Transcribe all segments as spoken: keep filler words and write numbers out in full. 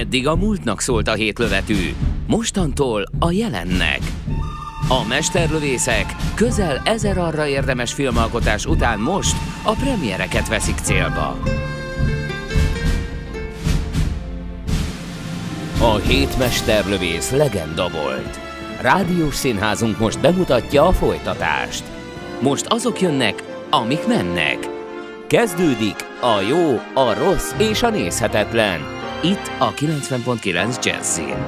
Eddig a múltnak szólt a hétlövetű, mostantól a jelennek. A mesterlövészek közel ezer arra érdemes filmalkotás után most a premiereket veszik célba. A hét mesterlövész legenda volt. Rádiós színházunk most bemutatja a folytatást. Most azok jönnek, amik mennek. Kezdődik a jó, a rossz és a nézhetetlen. Itt a kilencven pont kilenc Jazzin.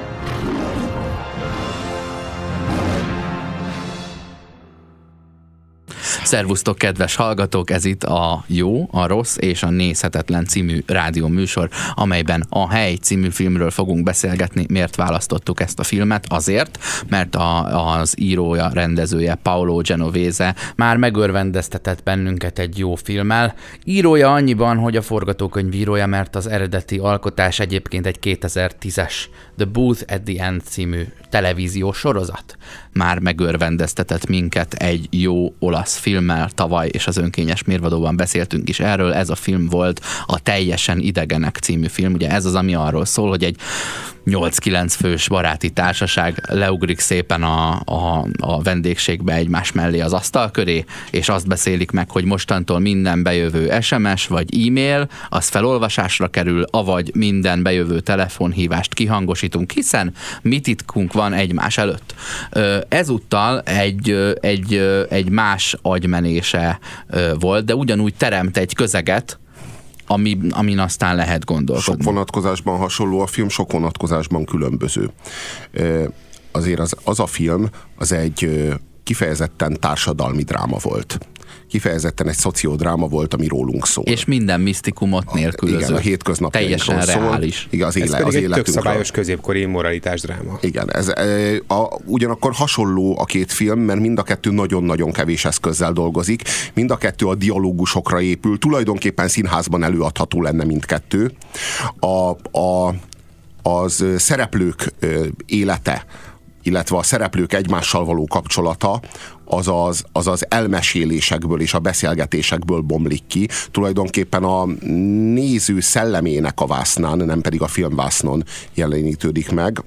Szervusztok, kedves hallgatók! Ez itt a Jó, a Rossz és a Nézhetetlen című rádióműsor, amelyben a Hely című filmről fogunk beszélgetni. Miért választottuk ezt a filmet? Azért, mert a, az írója, rendezője Paolo Genovese már megörvendeztetett bennünket egy jó filmmel. Írója annyiban, hogy a forgatókönyvírója, mert az eredeti alkotás egyébként egy kétezer-tízes The Booth at the End című televíziós sorozat. Már megörvendeztetett minket egy jó olasz filmmel tavaly, és az Önkényes Mérvadóban beszéltünk is erről. Ez a film volt a Teljesen idegenek című film. Ugye ez az, ami arról szól, hogy egy nyolc-kilenc fős baráti társaság leugrik szépen a, a, a vendégségbe egymás mellé az asztal köré, és azt beszélik meg, hogy mostantól minden bejövő es em es vagy e-mail, az felolvasásra kerül, avagy minden bejövő telefonhívást kihangosítunk, hiszen mi titkunk van egymás előtt. Ezúttal egy, egy, egy más agymenése volt, de ugyanúgy teremt egy közeget, Ami, amin aztán lehet gondolkodni. Sok vonatkozásban hasonló a film, sok vonatkozásban különböző. Azért az, az a film, az egy kifejezetten társadalmi dráma volt. Kifejezetten egy szociodráma volt, ami rólunk szól. És minden misztikumot nélkülözött. Igen, a hétköznapjainkról teljesen szól. reális. Igen, az, ez éle, pedig az egy életünkről. tök szabályos középkori moralitás dráma. Igen, ez, e, a, ugyanakkor hasonló a két film, mert mind a kettő nagyon-nagyon kevés eszközzel dolgozik. Mind a kettő a dialógusokra épül. Tulajdonképpen színházban előadható lenne mindkettő. A, a, az szereplők élete, illetve a szereplők egymással való kapcsolata, az az, az az elmesélésekből és a beszélgetésekből bomlik ki. Tulajdonképpen a néző szellemének a vásznán, nem pedig a filmvásznon jelenítődik meg.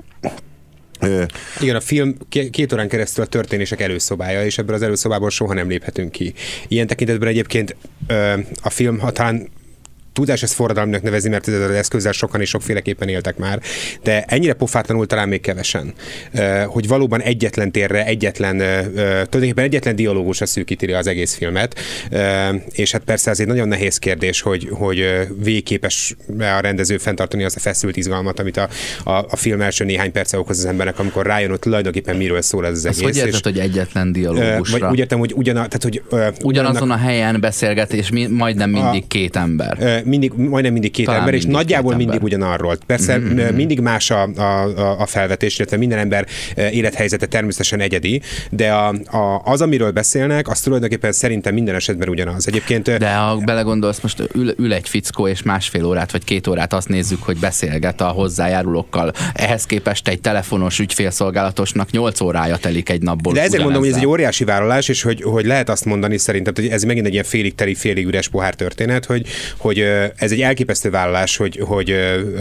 Igen, a film két órán keresztül a történések előszobája, és ebből az előszobából soha nem léphetünk ki. Ilyen tekintetben egyébként a film, ha talán tudás ezt forradalomnak nevezni, mert ez az eszközzel sokan és sokféleképpen éltek már, de ennyire pofátlanul talán még kevesen, hogy valóban egyetlen térre, egyetlen, tulajdonképpen egyetlen dialógusra szűkíti az egész filmet, és hát persze ez egy nagyon nehéz kérdés, hogy, hogy végképes a rendező fenntartani azt a feszült izgalmat, amit a, a, a film első néhány perce okoz az embernek, amikor rájön, hogy tulajdonképpen miről szól ez az egész. Azt hogy érted, hogy egyetlen dialógusra? Vagy úgy értem, hogy ugyan, tehát, hogy ugyanazon a helyen beszélget, és mi, majdnem mindig a, két ember. Mindig, majdnem mindig két Talán ember, és mindig nagyjából mindig ember. Ugyanarról. Persze mm-hmm. mindig más a, a, a felvetés, illetve minden ember élethelyzete természetesen egyedi, de a, a, az, amiről beszélnek, az tulajdonképpen szerintem minden esetben ugyanaz. Egyébként... De ha belegondolsz, most ül, ül egy fickó, és másfél órát vagy két órát azt nézzük, hogy beszélget a hozzájárulókkal. Ehhez képest egy telefonos ügyfélszolgálatosnak nyolc órája telik egy napból. De ezért mondom, hogy ez egy óriási vállalás, és hogy, hogy lehet azt mondani szerintem, hogy ez megint egy ilyen félig teli, félig üres pohár történet, hogy, hogy ez egy elképesztő vállalás, hogy, hogy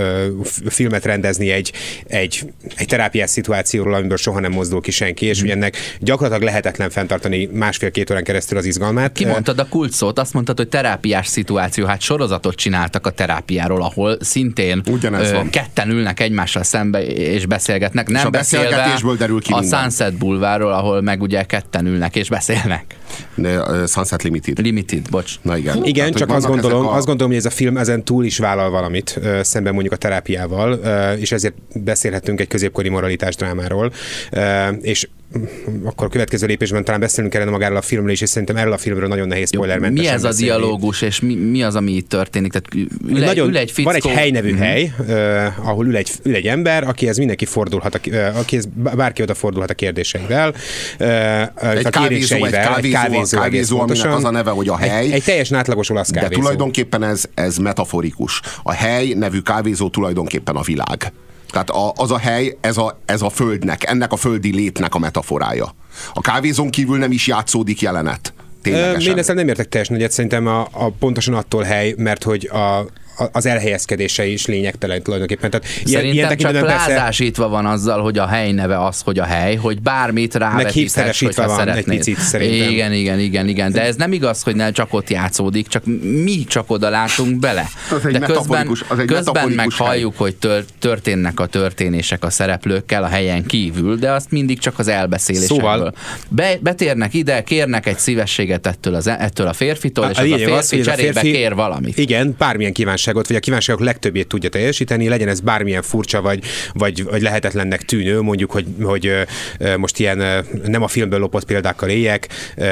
filmet rendezni egy, egy, egy terápiás szituációról, amiből soha nem mozdul ki senki, és hogy ennek gyakorlatilag lehetetlen fenntartani másfél-két órán keresztül az izgalmát. Kimondtad a kulcsszót, azt mondtad, hogy terápiás szituáció, hát sorozatot csináltak a terápiáról, ahol szintén ö, ketten ülnek egymással szembe és beszélgetnek, nem és a beszélve derül ki a minden. Sunset Boulevardról, ahol meg ugye ketten ülnek és beszélnek. De, uh, Sunset Limited. Limited, bocs. Na igen. Igen, hát, csak azt gondolom, a... azt gondolom, hogy ez a film ezen túl is vállal valamit, uh, szemben mondjuk a terápiával, uh, és ezért beszélhetünk egy középkori moralitás drámáról, uh, és akkor a következő lépésben talán beszélünk kellene magáról a filmről is, és szerintem erről a filmről nagyon nehéz spoilermentesen Mi ez a beszélni. Dialógus, és mi, mi az, ami itt történik? Tehát ül, nagyon, ül egy fickó... Van egy hely nevű mm-hmm. hely, uh, ahol ül egy, ül egy ember, akihez mindenki fordulhat, a, uh, akihez bárki oda fordulhat a kérdéseivel, uh, egy a kávézó, egy kávézó, kávézó, kávézó aminek az a neve, hogy a hely. Egy, egy teljesen átlagos olasz kávézó. De tulajdonképpen ez, ez metaforikus. A hely nevű kávézó tulajdonképpen a világ. Tehát a, az a hely, ez a, ez a földnek, ennek a földi létnek a metaforája. A kávézón kívül nem is játszódik jelenet. Ténylegesen. Én ezzel nem értek teljesen egyet, szerintem a, a pontosan attól hely, mert hogy a az elhelyezkedése is lényegtelen tulajdonképpen. Tehát Szerintem ilyen csak plázásítva persze... van azzal, hogy a hely neve az, hogy a hely, hogy bármit rávetíthetsz, hogyha van szeretnéd. Egy picit, szerintem. Igen, igen, igen, igen. De ez nem igaz, hogy ne csak ott játszódik, csak mi csak oda látunk bele. De közben, közben meg halljuk, hogy történnek a történések a szereplőkkel a helyen kívül, de azt mindig csak az elbeszélésekből. Szóval... Be, betérnek ide, kérnek egy szívességet ettől, az, ettől a férfitől, a, és a az a férfi az, cserébe a férfi, kér valamit. Igen, bármilyen kívánságot, vagy a kívánságok legtöbbjét tudja teljesíteni, legyen ez bármilyen furcsa, vagy, vagy, vagy lehetetlennek tűnő, mondjuk, hogy, hogy most ilyen nem a filmből lopott példákkal éljek,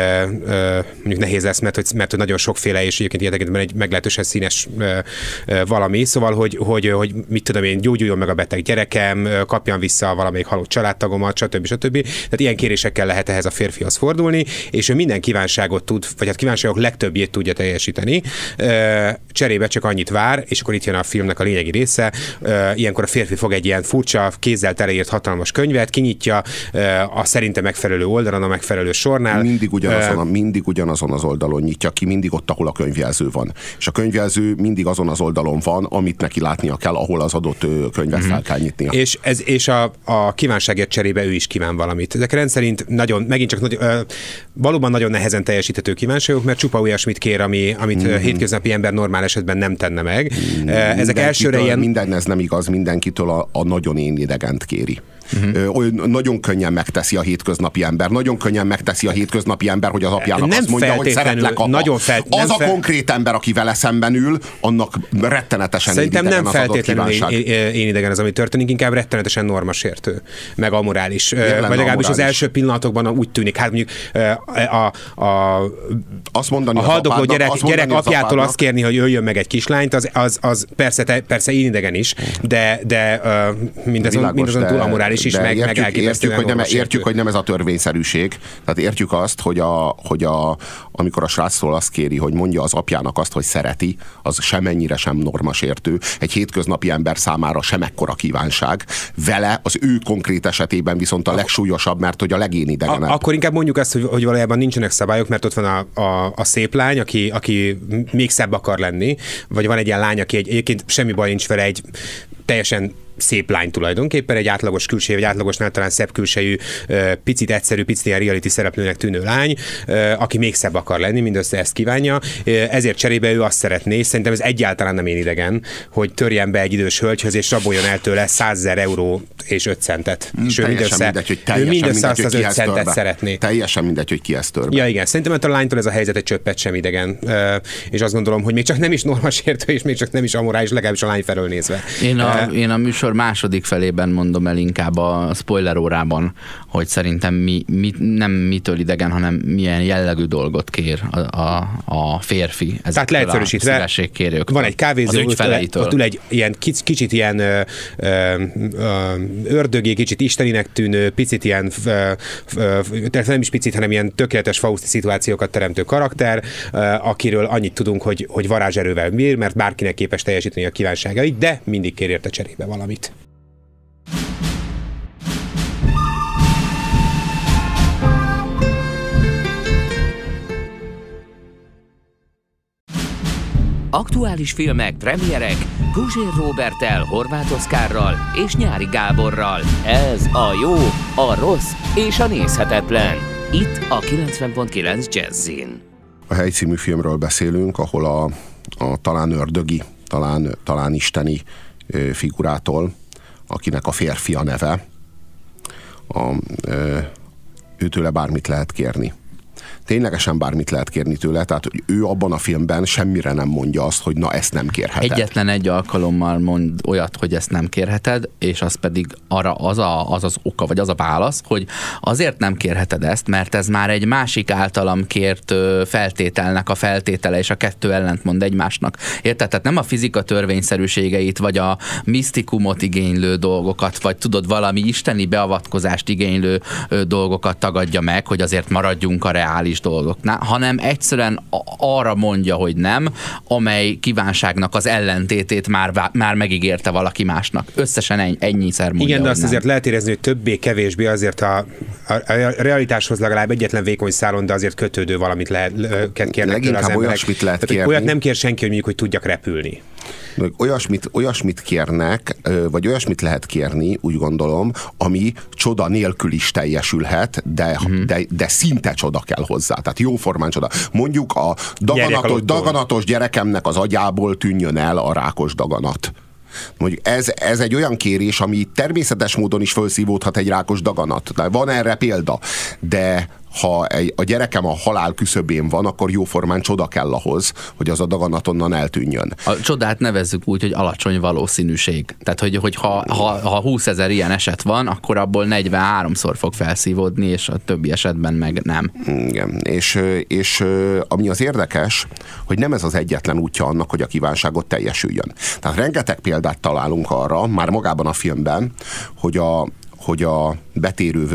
mondjuk nehéz lesz, mert hogy, mert hogy nagyon sokféle, és egyébként ilyen tekintetben egy meglehetősen színes valami, szóval, hogy, hogy, hogy mit tudom én, gyógyuljon meg a beteg gyerekem, kapjam vissza valamelyik halott családtagomat, stb. stb. Tehát ilyen kérésekkel lehet ehhez a férfihoz fordulni, és ő minden kívánságot tud, vagy hát kívánságok legtöbbjét tudja teljesíteni. Cserébe csak annyit vár, és akkor itt jön a filmnek a lényegi része. Ilyenkor a férfi fog egy ilyen furcsa, kézzel teleírt hatalmas könyvet, kinyitja a szerinte megfelelő oldalon, a megfelelő sornál. Mindig ugyanazon, a, mindig ugyanazon az oldalon nyitja ki, mindig ott, ahol a könyvjelző van. És a könyvjelző mindig azon az oldalon van, amit neki látnia kell, ahol az adott könyvet mm-hmm. fel kell nyitnia. És, ez, és a, a kívánságért cserébe ő is kíván valamit. Ezek rendszerint nagyon, megint csak nagyon, ö, valóban nagyon nehezen teljesíthető kívánságok, mert csupa olyasmit kér, ami, amit mm-hmm. hétköznapi ember normál esetben nem tenne meg. Mm, Ezek elsőre ilyen... Minden ez nem igaz, mindenkitől a, a nagyon én idegent kéri. Uh-huh. Nagyon könnyen megteszi a hétköznapi ember. Nagyon könnyen megteszi a hétköznapi ember, hogy az apjának nem azt mondja, hogy szeretlek, apa. Nagyon felt, az a fel... konkrét ember, aki vele szemben ül, annak rettenetesen Szerintem nem az feltétlenül én, én idegen az, ami történik, inkább rettenetesen normasértő, meg amorális. Vagy legalábbis amorális. Az első pillanatokban úgy tűnik, hát mondjuk a, a, azt mondani a haldokló az gyerek, azt gyerek az apjától azt kérni, hogy öljön meg egy kislányt, az, az, az persze, te, persze én idegen is, de, de mindazon, mindazon túl amorális is, meg Értjük, értjük, hogy nem, értjük, hogy nem ez a törvényszerűség. Tehát értjük azt, hogy, a, hogy a, amikor a sráctól azt kéri, hogy mondja az apjának azt, hogy szereti, az semennyire sem normasértő. Egy hétköznapi ember számára sem ekkora kívánság. Vele az ő konkrét esetében viszont a legsúlyosabb, mert hogy a legénidegenebb. Akkor inkább mondjuk azt, hogy, hogy valójában nincsenek szabályok, mert ott van a, a, a szép lány, aki, aki még szebb akar lenni, vagy van egy ilyen lány, aki egy, egyébként semmi baj nincs vele, egy teljesen szép lány tulajdonképpen, egy átlagos külsejű, egy átlagosnál talán szebb külsejű, picit egyszerű, picit ilyen reality szereplőnek tűnő lány, aki még szebb akar lenni, mindössze ezt kívánja. Ezért cserébe ő azt szeretné, és szerintem ez egyáltalán nem én idegen, hogy törjen be egy idős hölgyhöz, és raboljon el tőle százezer euró és öt centet. És ő mindössze, mindegy, hogy teljesen ő mindössze mindegy, azt az öt centet szeretné. Teljesen mindegy, hogy ki ezt tör be. Ja, igen, szerintem ettől a lánytól ez a helyzet egy csöppet sem idegen. És azt gondolom, hogy még csak nem is normasértő, és még csak nem is amorális, legalábbis a lány felől nézve. Én a, én a műsor második felében mondom el inkább a spoiler órában, hogy szerintem mi, mi, nem mitől idegen, hanem milyen jellegű dolgot kér a, a, a férfi. Tehát leegyszerűsítve, van egy kávézó, ott, ott ül egy ilyen kicsit ilyen ö, ö, ö, ördögé, kicsit isteninek tűnő, picit ilyen, ö, ö, nem is picit, hanem ilyen tökéletes Fausti szituációkat teremtő karakter, ö, akiről annyit tudunk, hogy, hogy varázserővel bír, mert bárkinek képes teljesíteni a kívánságait, de mindig kér érte cserébe valamit. Aktuális filmek, premierek, Guzsér Róberttel, Horváth Oszkárral és Nyári Gáborral. Ez a jó, a rossz és a nézhetetlen. Itt a kilencven pont kilenc Jazzin. A Hely című filmről beszélünk, ahol a, a talán ördögi, talán, talán isteni figurától, akinek a férfi a neve, a, ö, őtőle bármit lehet kérni. Ténylegesen bármit lehet kérni tőle, tehát hogy ő abban a filmben semmire nem mondja azt, hogy na ezt nem kérheted. Egyetlen egy alkalommal mond olyat, hogy ezt nem kérheted, és az pedig arra az, a, az az oka, vagy az a válasz, hogy azért nem kérheted ezt, mert ez már egy másik általam kért feltételnek a feltétele, és a kettő ellentmond egymásnak. Érted? Tehát nem a fizika törvényszerűségeit, vagy a misztikumot igénylő dolgokat, vagy tudod, valami isteni beavatkozást igénylő dolgokat tagadja meg, hogy azért maradjunk a reális dolgoknál, hanem egyszerűen arra mondja, hogy nem, amely kívánságnak az ellentétét már, már megígérte valaki másnak. Összesen ennyi, ennyiszer mondja. Igen, de azt nem. azért lehet érezni, hogy többé-kevésbé azért a, a, a realitáshoz legalább egyetlen vékony szálon, de azért kötődő valamit lehet kérnek tőle az emberek. Olyasmit lehet Tehát, olyat nem kér senki, hogy mondjuk, hogy tudjak repülni. Olyasmit, olyasmit kérnek, vagy olyasmit lehet kérni, úgy gondolom, ami csoda nélkül is teljesülhet, de, uh-huh. de, de szinte csoda kell hozzá. Tehát jóformán csoda. Mondjuk a daganatos, daganatos gyerekemnek az agyából tűnjön el a rákos daganat. Mondjuk ez, ez egy olyan kérés, ami természetes módon is felszívódhat egy rákos daganat. De van erre példa. De ha egy, a gyerekem a halál küszöbén van, akkor jóformán csoda kell ahhoz, hogy az a daganat onnan eltűnjön. A csodát nevezzük úgy, hogy alacsony valószínűség. Tehát, hogy, hogy ha, ha, ha húszezer ilyen eset van, akkor abból negyvenháromszor fog felszívódni, és a többi esetben meg nem. Igen, és, és ami az érdekes, hogy nem ez az egyetlen útja annak, hogy a kívánságot teljesüljön. Tehát rengeteg példát találunk arra, már magában a filmben, hogy a hogy a betérő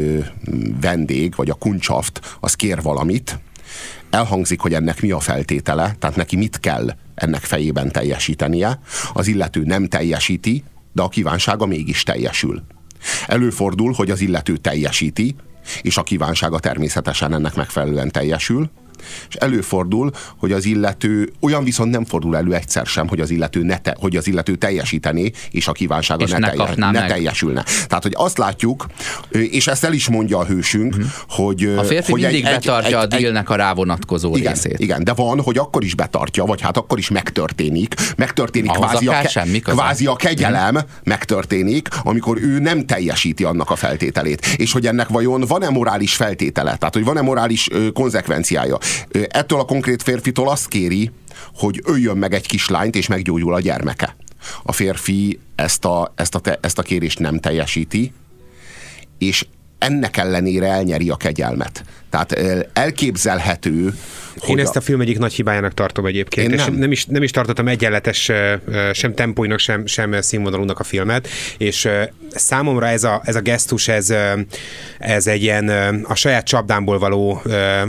vendég, vagy a kuncshaft, az kér valamit, elhangzik, hogy ennek mi a feltétele, tehát neki mit kell ennek fejében teljesítenie, az illető nem teljesíti, de a kívánsága mégis teljesül. Előfordul, hogy az illető teljesíti, és a kívánsága természetesen ennek megfelelően teljesül, és előfordul, hogy az illető, olyan viszont nem fordul elő egyszer sem, hogy az illető, ne te, hogy az illető teljesítené, és a kívánsága és ne, ne, teljes, ne teljesülne. Tehát, hogy azt látjuk, és ezt el is mondja a hősünk, hmm. hogy... A férfi hogy mindig egy, betartja egy, a dílnek a rávonatkozó igen, részét. Igen, de van, hogy akkor is betartja, vagy hát akkor is megtörténik. Megtörténik kvázi a, ke, kvázi a kegyelem, hmm. megtörténik, amikor ő nem teljesíti annak a feltételét. És hogy ennek vajon van-e morális feltétele? Tehát, hogy van-e morális ö, konzekvenciája? Ettől a konkrét férfitől azt kéri, hogy öljön meg egy kislányt, és meggyógyul a gyermeke. A férfi ezt a, ezt a, te, ezt a kérést nem teljesíti, és ennek ellenére elnyeri a kegyelmet. Tehát elképzelhető, Én ezt a film egyik nagy hibájának tartom egyébként. Nem. nem, is, nem is tartottam egyenletes sem tempóinak, sem, sem színvonalúnak a filmet, és számomra ez a, ez a gesztus, ez, ez egy ilyen a saját csapdámból való,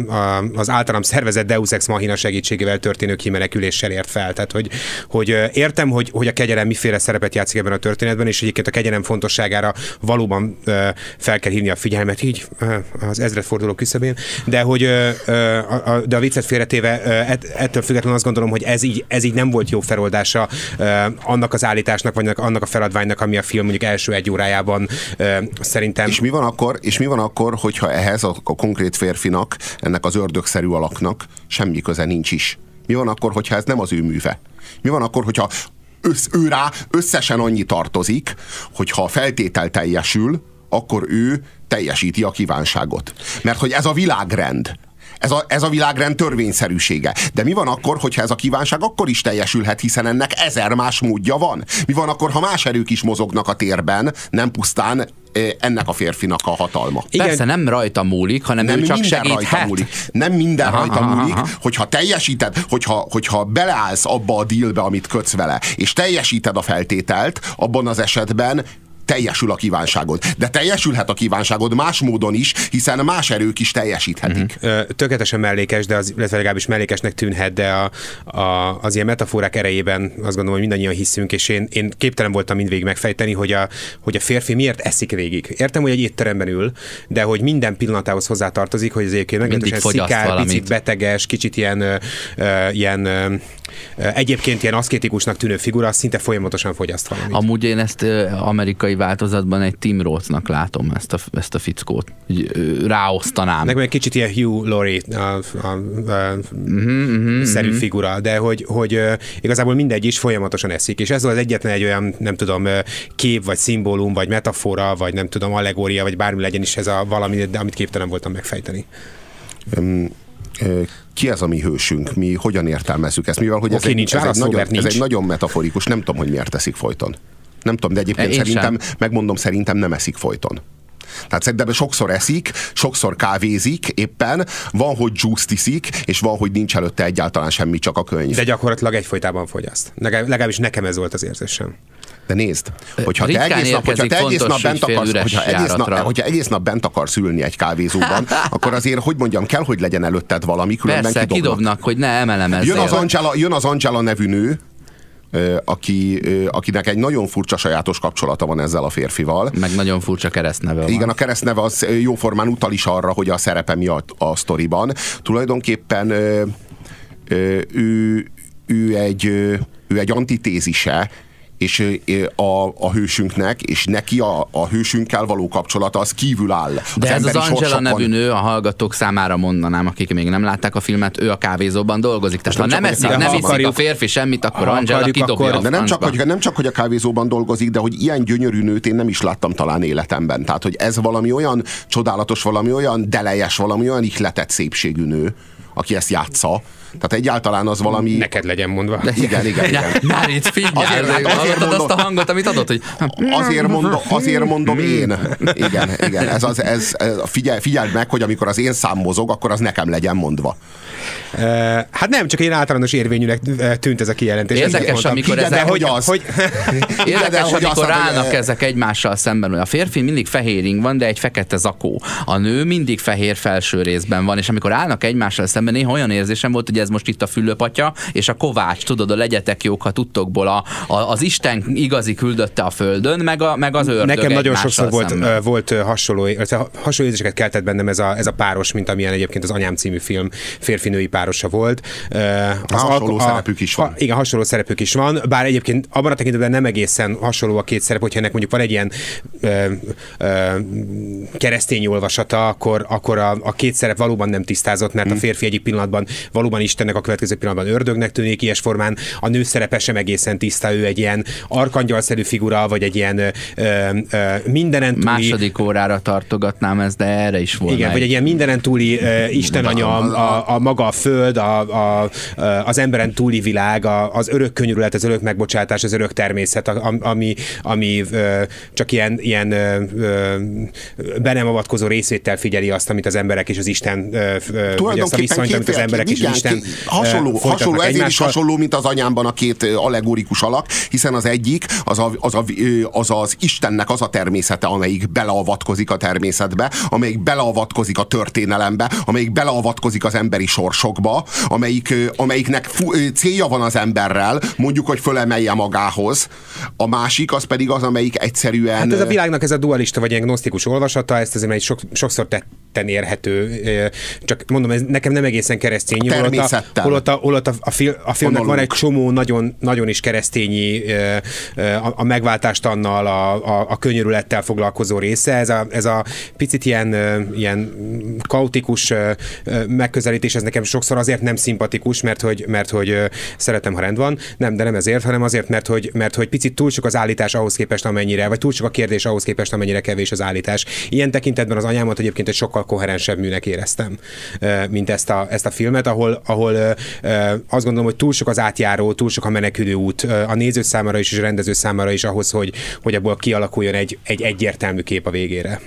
az általam szervezett Deus Ex Machina segítségével történő kimeneküléssel ért fel. Tehát, hogy, hogy értem, hogy, hogy a kegyelem miféle szerepet játszik ebben a történetben, és egyébként a kegyelem fontosságára valóban fel kell hívni a figyelmet, így az ezredforduló küszöbén, de hogy de a viccet félretéve ettől függetlenül azt gondolom, hogy ez így, ez így nem volt jó feloldása annak az állításnak, vagy annak a feladványnak, ami a film mondjuk első egy órájában szerintem. És mi van akkor, és mi van akkor, hogyha ehhez a, a konkrét férfinak, ennek az ördögszerű alaknak semmi köze nincs is? Mi van akkor, hogyha ez nem az ő műve? Mi van akkor, hogyha össz, ő rá összesen annyi tartozik, hogyha a feltétel teljesül, akkor ő teljesíti a kívánságot. Mert hogy ez a világrend. Ez a, ez a világrend törvényszerűsége. De mi van akkor, hogyha ez a kívánság akkor is teljesülhet, hiszen ennek ezer más módja van? Mi van akkor, ha más erők is mozognak a térben, nem pusztán ennek a férfinak a hatalma? Igen. Persze nem rajta múlik, hanem nem ő csak segíthet. Múlik. Nem minden aha, rajta aha, múlik, aha. hogyha teljesíted, hogyha, hogyha beleállsz abba a dílbe, amit kötsz vele, és teljesíted a feltételt, abban az esetben teljesül a kívánságod. De teljesülhet a kívánságod más módon is, hiszen más erők is teljesíthetik. Uh-huh. Tökéletesen mellékes, de az, illetve legalábbis mellékesnek tűnhet, de a, a, az ilyen metaforák erejében azt gondolom, hogy mindannyian hiszünk, és én, én képtelen voltam mindvégig megfejteni, hogy a, hogy a férfi miért eszik végig. Értem, hogy egy étteremben ül, de hogy minden pillanatához hozzátartozik, hogy az egyébként meglehetősen szikár, picit beteges, kicsit ilyen, uh, ilyen uh, egyébként ilyen aszkétikusnak tűnő figura, szinte folyamatosan fogyaszt valamit. Amúgy én ezt uh, amerikai változatban egy Tim Roth-nak látom ezt a, ezt a fickót. Ráosztanám. Nekem egy kicsit ilyen Hugh Laurie a, a, a, uh-huh, uh-huh, szerű uh-huh. figura, de hogy, hogy uh, igazából mindegy is folyamatosan eszik, és ez az egyetlen egy olyan, nem tudom, kép, vagy szimbólum, vagy metafora, vagy nem tudom, allegória, vagy bármi legyen is ez a valami, de amit képtelen voltam megfejteni. Um, Ki ez a mi hősünk? Mi hogyan értelmezzük ezt? Mivel, hogy okay, ez, nincs egy, ez, egy nagyon, ez egy nagyon metaforikus, nem tudom, hogy miért teszik folyton. Nem tudom, de egyébként Én szerintem, sem. megmondom, szerintem nem eszik folyton. Tehát szerintem sokszor eszik, sokszor kávézik éppen, van, hogy juice iszik, és van, hogy nincs előtte egyáltalán semmi, csak a könyv. De gyakorlatilag egyfolytában fogyaszt. Legalábbis nekem ez volt az érzésem. De nézd, hogyha te egész nap, hogyha te egész nap bent akarsz, hogyha egész nap, hogyha egész nap bent akarsz ülni egy kávézóban, akkor azért, hogy mondjam, kell, hogy legyen előtted valami, különben Persze, kidobnak. kidobnak, hogy ne emelemezzél. Jön az Angela, jön az Angela nevű nő, Aki, akinek egy nagyon furcsa sajátos kapcsolata van ezzel a férfival. Meg nagyon furcsa keresztneve van. Igen, a keresztneve az jóformán utal is arra, hogy a szerepe mi a, a sztoriban. Tulajdonképpen ő, ő egy, ő egy antitézise, és a, a hősünknek, és neki a, a hősünkkel való kapcsolata az kívül áll. De az ez az Angela sorsokon... nevű nő, a hallgatók számára mondanám, akik még nem látták a filmet, ő a kávézóban dolgozik. Tehát ha nem eszik, nem iszik a férfi semmit, akkor Angela kidobja akkor, a de nem csak, hogy, nem csak, hogy a kávézóban dolgozik, de hogy ilyen gyönyörű nőt én nem is láttam talán életemben. Tehát, hogy ez valami olyan csodálatos, valami olyan delejes, valami olyan ihletett szépségű nő, aki ezt játsza. Tehát egyáltalán az valami... Neked legyen mondva. De igen, igen, igen. Már itt figyelj, azért, azért mondom, azt a hangot, amit adott, hogy... Azért mondom, azért mondom én. Igen, igen. Ez az, ez, ez, figyelj, figyeld meg, hogy amikor az én szám mozog, akkor az nekem legyen mondva. Uh, hát nem, csak én általános érvényűnek tűnt ez a kijelentés. Érdekes, amikor ezek... hogy az. Hogy... Érdekes, amikor állnak ezek egymással szemben. A férfi mindig fehér ing van, de egy fekete zakó. A nő mindig fehér felső részben van, és amikor állnak egymással szemben, néha olyan érzésem volt, hogy ez most itt a Fülöpatya, és a Kovács, tudod, a legyetek jók, ha tudtokból a, a, az Isten igazi küldötte a földön, meg, a, meg az ördög. Nekem nagyon sokszor volt, uh, volt hasonló, hasonló érzéseket keltett bennem ez a, ez a páros, mint amilyen egyébként az Anyám című film férfi-női párosa volt. Uh, az hasonló a, szerepük is van. Ha, igen, hasonló szerepük is van, bár egyébként abban a tekintetben nem egészen hasonló a két szerep, hogyha ennek mondjuk van egy ilyen uh, uh, keresztény olvasata, akkor, akkor a, a két szerep valóban nem tisztázott, mert hmm. a férfi egyik pillanatban valóban Istennek, a következő pillanatban ördögnek tűnik, ilyes formán a nő szerepe sem egészen tiszta, ő egy ilyen arkangyalszerű figura, vagy egy ilyen ö, ö, mindenen túli... Második órára tartogatnám ezt, de erre is volna. Igen, egy... vagy egy ilyen mindenen túli ö, Istenanya, a, a maga a föld, a, a, az emberen túli világ, a, az örök könyörület, az örök megbocsátás, az örök természet, ami, ami ö, csak ilyen, ilyen ö, be nem avatkozó részvétel figyeli azt, amit az emberek és az Isten, ö, vagy azt a viszonyt, amit az emberek és az Isten hasonló, hasonló ezért egymással. Is hasonló, mint az Anyámban a két allegorikus alak, hiszen az egyik az, a, az, a, az az Istennek az a természete, amelyik beleavatkozik a természetbe, amelyik beleavatkozik a történelembe, amelyik beleavatkozik az emberi sorsokba, amelyik, amelyiknek fu, célja van az emberrel, mondjuk, hogy fölemelje magához. A másik az pedig az, amelyik egyszerűen... Hát ez a világnak ez a dualista vagy ilyen gnosztikus olvasata, ezt azért egy sok, sokszor tetten érhető, csak mondom, ez nekem nem egészen keresztény. Természettel. Holott a, holott a, a, fil, a filmnek van egy csomó nagyon, nagyon is keresztényi a, a megváltást annal, a, a, a könyörülettel foglalkozó része. Ez a, ez a picit ilyen, ilyen kaotikus megközelítés, ez nekem sokszor azért nem szimpatikus, mert hogy, mert hogy szeretem, ha rend van. Nem, de nem ezért, hanem azért, mert hogy, mert hogy picit túl sok az állítás ahhoz képest, amennyire, vagy túl sok a kérdés ahhoz képest, amennyire kevés az állítás. Ilyen tekintetben az Anyámat egyébként egy sokkal koherensebb műnek éreztem, mint ezt a, ezt a filmet, ahol, ahol azt gondolom, hogy túl sok az átjáró, túl sok a menekülő út a néző számára is, és a rendező számára is ahhoz, hogy, hogy abból kialakuljon egy, egy egyértelmű kép a végére.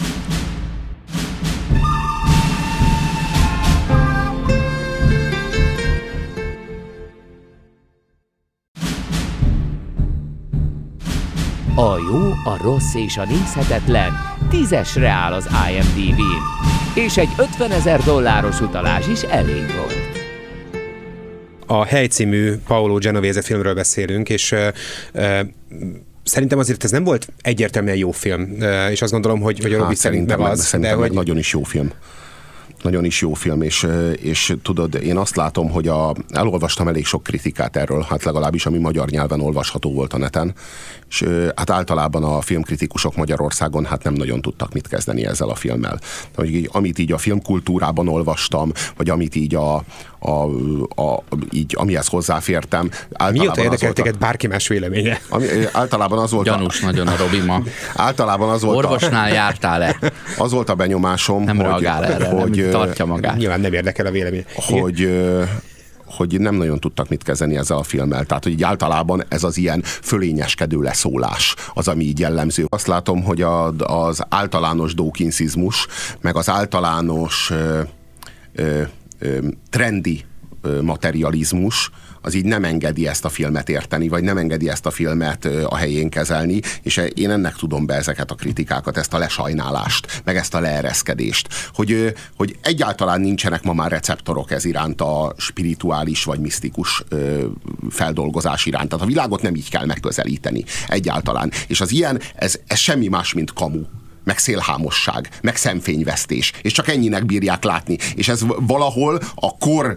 A jó, a rossz és a nézhetetlen tízesre áll az I M D B-n, és egy ötvenezer dolláros utalás is elég volt. A Hely című Paolo Genovese filmről beszélünk, és uh, uh, szerintem azért ez nem volt egyértelműen jó film, uh, és azt gondolom, hogy, hogy a Robi hát, szerintem meg az. Szerintem de meg hogy... nagyon is jó film. Nagyon is jó film, és, és tudod, én azt látom, hogy a, elolvastam elég sok kritikát erről, hát legalábbis ami magyar nyelven olvasható volt a neten, és hát általában a filmkritikusok Magyarországon hát nem nagyon tudtak mit kezdeni ezzel a filmmel. Hogy így, amit így a filmkultúrában olvastam, vagy amit így a, a, a így, amihez hozzáfértem. Mióta érdekel téged bárki más véleménye? Ami, általában az volt Gyanús a, nagyon a Robi ma. Általában az volt Orvosnál a, jártál-e? Az volt a benyomásom, nem hogy, reagál erre, hogy nem tartja magát. Nyilván nem érdekel a vélemény. Hogy, hogy nem nagyon tudtak mit kezdeni ezzel a filmmel. Tehát, hogy így általában ez az ilyen fölényeskedő leszólás az, ami így jellemző. Azt látom, hogy a, az általános dawkinsizmus, meg az általános ö, ö, ö, trendi ö, materializmus, az így nem engedi ezt a filmet érteni, vagy nem engedi ezt a filmet a helyén kezelni, és én ennek tudom be ezeket a kritikákat, ezt a lesajnálást, meg ezt a leereszkedést, hogy, hogy egyáltalán nincsenek ma már receptorok ez iránt, a spirituális vagy misztikus feldolgozás iránt. Tehát a világot nem így kell megközelíteni egyáltalán. És az ilyen, ez, ez semmi más, mint kamu, meg szélhámosság, meg szemfényvesztés, és csak ennyinek bírják látni. És ez valahol a kor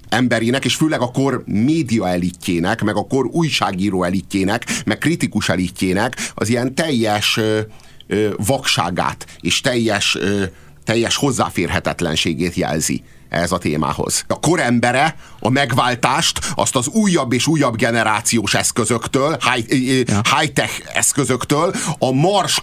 emberének, és főleg a kor média elitjének, meg a kor újságíró elitjének, meg kritikus elitjének az ilyen teljes ö, ö, vakságát és teljes, ö, teljes hozzáférhetetlenségét jelzi ez a témához. A korembere a megváltást azt az újabb és újabb generációs eszközöktől, high-tech eszközöktől, a Mars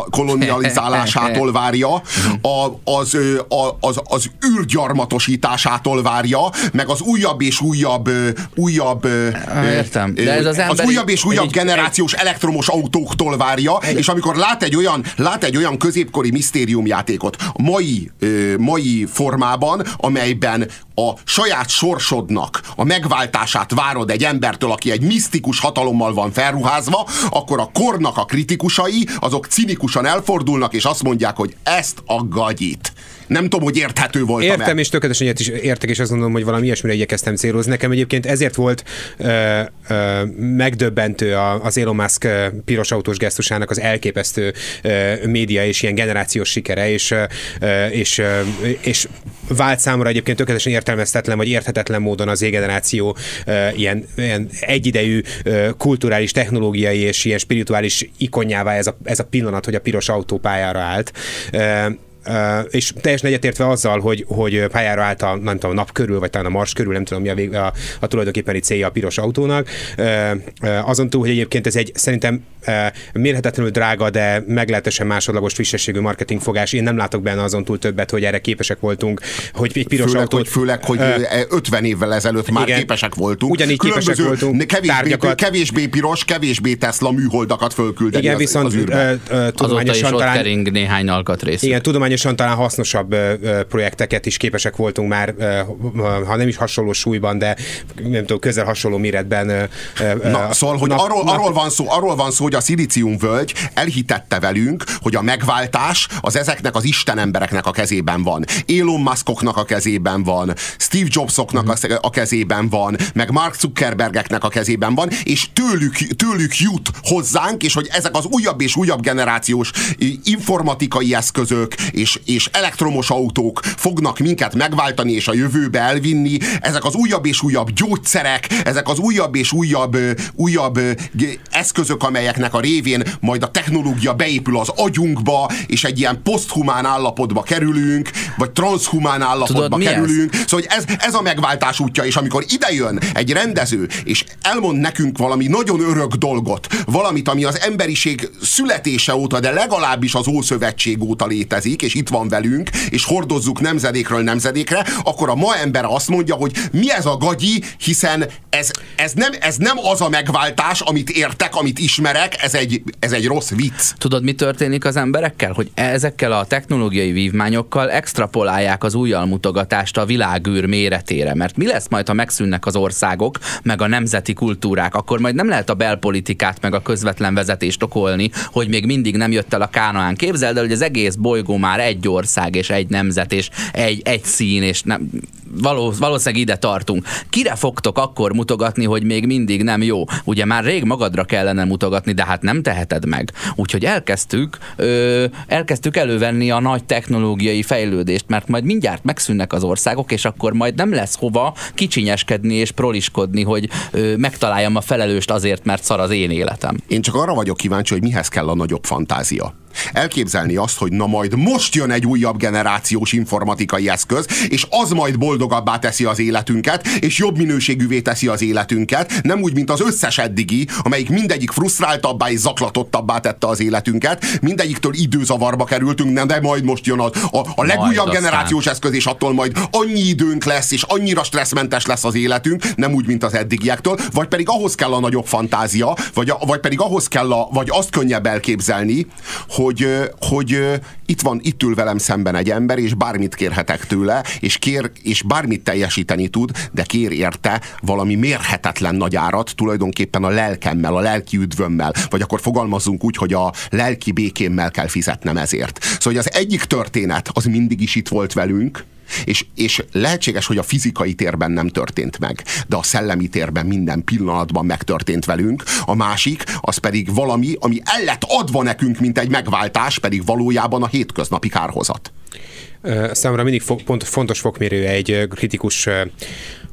kolonializálásától várja, a, az, a, az, az űrgyarmatosításától várja, meg az újabb és újabb újabb Értem. De ez az, az újabb és újabb egy, generációs egy, elektromos autóktól várja, egy, és amikor lát egy olyan, lát egy olyan középkori misztériumjátékot a mai, mai formában, amelyben a saját sorsodnak a megváltását várod egy embertől, aki egy misztikus hatalommal van felruházva, akkor a kornak a kritikusai, azok cinikusan elfordulnak, és azt mondják, hogy ezt a gagyit. Nem tudom, hogy érthető volt. Értem, és tökéletesen ilyet is értek, és azt gondolom, hogy valami ilyesmire igyekeztem célozni. Nekem egyébként ezért volt ö, ö, megdöbbentő az Elon Musk piros autós gesztusának az elképesztő ö, média és ilyen generációs sikere, és, ö, és, ö, és vált számomra egyébként tökéletesen értelmeztetlen, vagy érthetetlen módon az Z-generáció ö, ilyen, ilyen egyidejű ö, kulturális, technológiai és ilyen spirituális ikonjává ez a, ez a pillanat, hogy a piros autó pályára állt. Ö, Uh, és teljesen egyetértve azzal, hogy, hogy pályára állt a, nem tudom, a nap körül, vagy talán a Mars körül, nem tudom, mi a, vég, a, a tulajdonképpeni célja a piros autónak. Uh, uh, azon túl, hogy egyébként ez egy szerintem uh, mérhetetlenül drága, de meglehetősen másodlagos frissességű marketingfogás. Én nem látok benne azon túl többet, hogy erre képesek voltunk, hogy egy piros főleg, autót... Hogy, főleg, hogy uh, ötven évvel ezelőtt már igen, képesek voltunk. Ugyanígy képesek voltunk. Kevésbé, kevésbé piros, kevésbé Tesla műholdakat fölküldeni. Igen, az, viszont az űrbe. Uh, uh, tudományosan talán... kering néhány alkatrész. Igen, tudományosan talán hasznosabb uh, projekteket is képesek voltunk már, uh, ha nem is hasonló súlyban, de nem tudom, közel hasonló méretben. Uh, Na, uh, szóval, hogy nap, arról, nap... arról, van szó, arról van szó, hogy a szilíciumvölgy elhitette velünk, hogy a megváltás az ezeknek az isten embereknek a kezében van. Elon Muskoknak a kezében van, Steve Jobsoknak mm. a kezében van, meg Mark Zuckerbergeknek a kezében van, és tőlük, tőlük jut hozzánk, és hogy ezek az újabb és újabb generációs informatikai eszközök és, és elektromos autók fognak minket megváltani és a jövőbe elvinni, ezek az újabb és újabb gyógyszerek, ezek az újabb és újabb, újabb eszközök, amelyeknek a révén majd a technológia beépül az agyunkba, és egy ilyen poszthumán állapotba kerülünk, vagy transzhumán állapotba Tudod, kerülünk. Ez? Szóval ez, ez a megváltás útja, és amikor idejön egy rendező, és elmond nekünk valami nagyon örök dolgot, valamit, ami az emberiség születése óta, de legalábbis az Ószövetség óta létezik, és itt van velünk, és hordozzuk nemzedékről nemzedékre, akkor a ma ember azt mondja, hogy mi ez a gagyi, hiszen ez, ez, nem, ez nem az a megváltás, amit értek, amit ismerek, ez egy, ez egy rossz vicc. Tudod, mi történik az emberekkel? Hogy ezekkel a technológiai vívmányokkal extrapolálják az ujjalmutogatást a világűr méretére, mert mi lesz majd, ha megszűnnek az országok, meg a nemzeti kultúrák, akkor majd nem lehet a belpolitikát, meg a közvetlen vezetést okolni, hogy még mindig nem jött el a Kánaán. Képzeld el, hogy az egész bolygó már egy ország, és egy nemzet, és egy, egy szín, és nem, való, valószínűleg ide tartunk. Kire fogtok akkor mutogatni, hogy még mindig nem jó? Ugye már rég magadra kellene mutogatni, de hát nem teheted meg. Úgyhogy elkezdtük, ö, elkezdtük elővenni a nagy technológiai fejlődést, mert majd mindjárt megszűnnek az országok, és akkor majd nem lesz hova kicsinyeskedni és proliskodni, hogy ö, megtaláljam a felelőst azért, mert szar az én életem. Én csak arra vagyok kíváncsi, hogy mihez kell a nagyobb fantázia. Elképzelni azt, hogy na majd most jön egy újabb generációs informatikai eszköz, és az majd boldogabbá teszi az életünket, és jobb minőségűvé teszi az életünket, nem úgy, mint az összes eddigi, amelyik mindegyik frusztráltabbá és zaklatottabbá tette az életünket, mindegyiktől időzavarba kerültünk, de majd most jön a, a, a legújabb generációs eszköz, és attól majd annyi időnk lesz, és annyira stresszmentes lesz az életünk, nem úgy, mint az eddigiektől, vagy pedig ahhoz kell a nagyobb fantázia, vagy, a, vagy pedig ahhoz kell, a, vagy azt könnyebb elképzelni, hogy, hogy itt van, itt ül velem szemben egy ember, és bármit kérhetek tőle, és kér, és bármit teljesíteni tud, de kér érte valami mérhetetlen nagy árat, tulajdonképpen a lelkemmel, a lelki üdvömmel, vagy akkor fogalmazzunk úgy, hogy a lelki békémmel kell fizetnem ezért. Szóval, hogy az egyik történet, az mindig is itt volt velünk, És, és lehetséges, hogy a fizikai térben nem történt meg, de a szellemi térben minden pillanatban megtörtént velünk. A másik, az pedig valami, ami el lett adva nekünk, mint egy megváltás, pedig valójában a hétköznapi kárhozat. Számomra mindig fo- pont, fontos fokmérője egy kritikus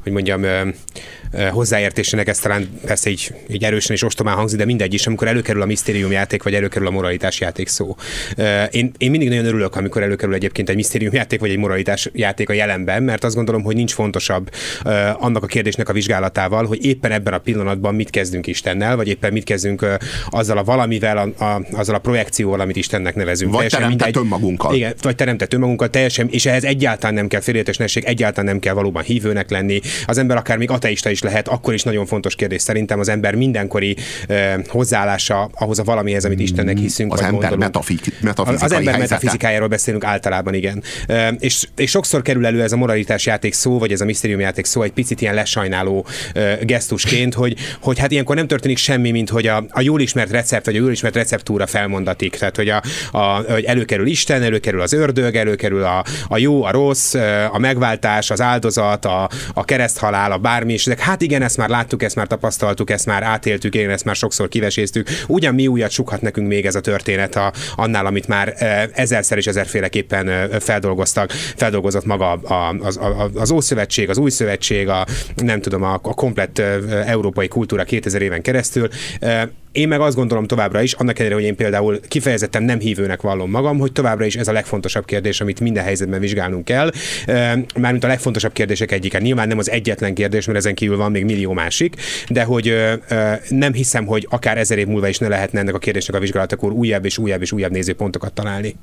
hogy mondjam, ö, ö, hozzáértésének, ez talán persze így, így erősen és ostomán hangzik, de mindegy is, amikor előkerül a misztériumjáték, vagy előkerül a moralitás játék szó. Ö, én, én mindig nagyon örülök, amikor előkerül egyébként egy misztériumjáték, vagy egy moralitás játék a jelenben, mert azt gondolom, hogy nincs fontosabb ö, annak a kérdésnek a vizsgálatával, hogy éppen ebben a pillanatban mit kezdünk Istennel, vagy éppen mit kezdünk ö, azzal a valamivel, a, a, azzal a projekcióval, amit Istennek nevezünk. Vagy teljesen teremtett mindegy, önmagunkkal. Igen, vagy teremtett önmagunkkal teljesen, és ehhez egyáltalán nem kell félreértésesség, egyáltalán nem kell valóban hívőnek lenni. Az ember akár még ateista is lehet, akkor is nagyon fontos kérdés szerintem az ember mindenkori ö, hozzáállása ahhoz a valamihez, amit Istennek hiszünk. Az vagy ember gondolunk. metafi- metafizikai Az ember helyzete. metafizikájáról beszélünk általában, igen. Ö, és, és sokszor kerül elő ez a moralitás játék szó, vagy ez a misztérium játék szó egy picit ilyen lesajnáló ö, gesztusként, hogy, hogy hát ilyenkor nem történik semmi, mint hogy a, a jól ismert recept, vagy a jól ismert receptúra felmondatik. Tehát, hogy, a, a, hogy előkerül Isten, előkerül az ördög, előkerül a, a jó, a rossz, a megváltás, az áldozat, a, a kereszthalál, a bármi, és ezek, hát igen, ezt már láttuk, ezt már tapasztaltuk, ezt már átéltük, igen, ezt már sokszor kiveséztük. Ugyan mi újat sughat nekünk még ez a történet a, annál, amit már ezerszer és ezerféleképpen feldolgoztak, feldolgozott maga az, az, az Ószövetség, az Új Szövetség, a, nem tudom, a, a komplett európai kultúra kétezer éven keresztül. Én meg azt gondolom továbbra is, annak ellenére, hogy én például kifejezetten nem hívőnek vallom magam, hogy továbbra is ez a legfontosabb kérdés, amit minden helyzetben vizsgálnunk kell. Mármint a legfontosabb kérdések egyike. Nyilván nem az egyetlen kérdés, mert ezen kívül van még millió másik, de hogy nem hiszem, hogy akár ezer év múlva is ne lehetne ennek a kérdésnek a vizsgálatakor újabb és újabb és újabb nézőpontokat találni.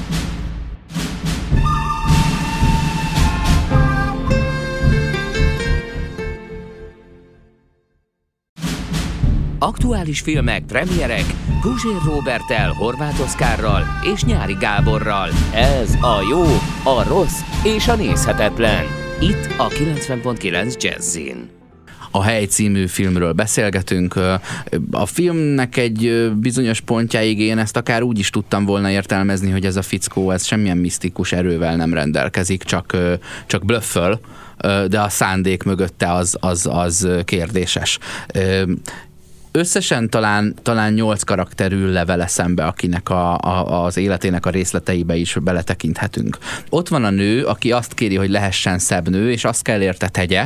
Aktuális filmek, premierek, Puzsér Róberttel, Horváth Oszkárral és Nyári Gáborral. Ez a jó, a rossz és a nézhetetlen. Itt a kilencven pont kilenc Jazzin. A Hely című filmről beszélgetünk. A filmnek egy bizonyos pontjáig én ezt akár úgy is tudtam volna értelmezni, hogy ez a fickó ez semmilyen misztikus erővel nem rendelkezik, csak, csak blöfföl, de a szándék mögötte az, az, az kérdéses. Összesen talán, talán nyolc karakter ül le vele szembe, akinek a, a, az életének a részleteibe is beletekinthetünk. Ott van a nő, aki azt kéri, hogy lehessen szebb nő, és azt kell érte tegye,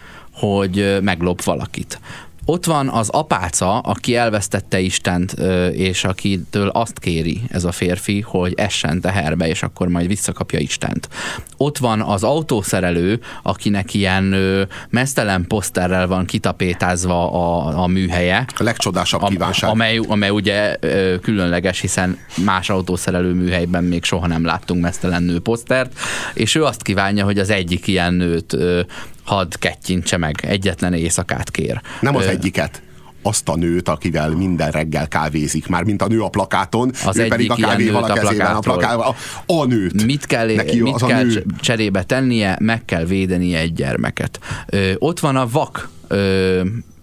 hogy meglop valakit. Ott van az apáca, aki elvesztette Istent, és akitől azt kéri ez a férfi, hogy essen teherbe, és akkor majd visszakapja Istent. Ott van az autószerelő, akinek ilyen meztelen poszterrel van kitapétázva a, a műhelye. A legcsodásabb kívánság. Amely, amely ugye különleges, hiszen más autószerelő műhelyben még soha nem láttunk meztelen nő posztert, és ő azt kívánja, hogy az egyik ilyen nőt hadd kettyintse meg, egyetlen éjszakát kér. Nem az egyiket, azt a nőt, akivel minden reggel kávézik, már mint a nő a plakáton, az ő pedig a kávéval a kezében, a, plakával, a, a nőt. Mit kell, Neki mit kell nő... cserébe tennie? Meg kell védenie egy gyermeket. Ö, ott van a vak, ö,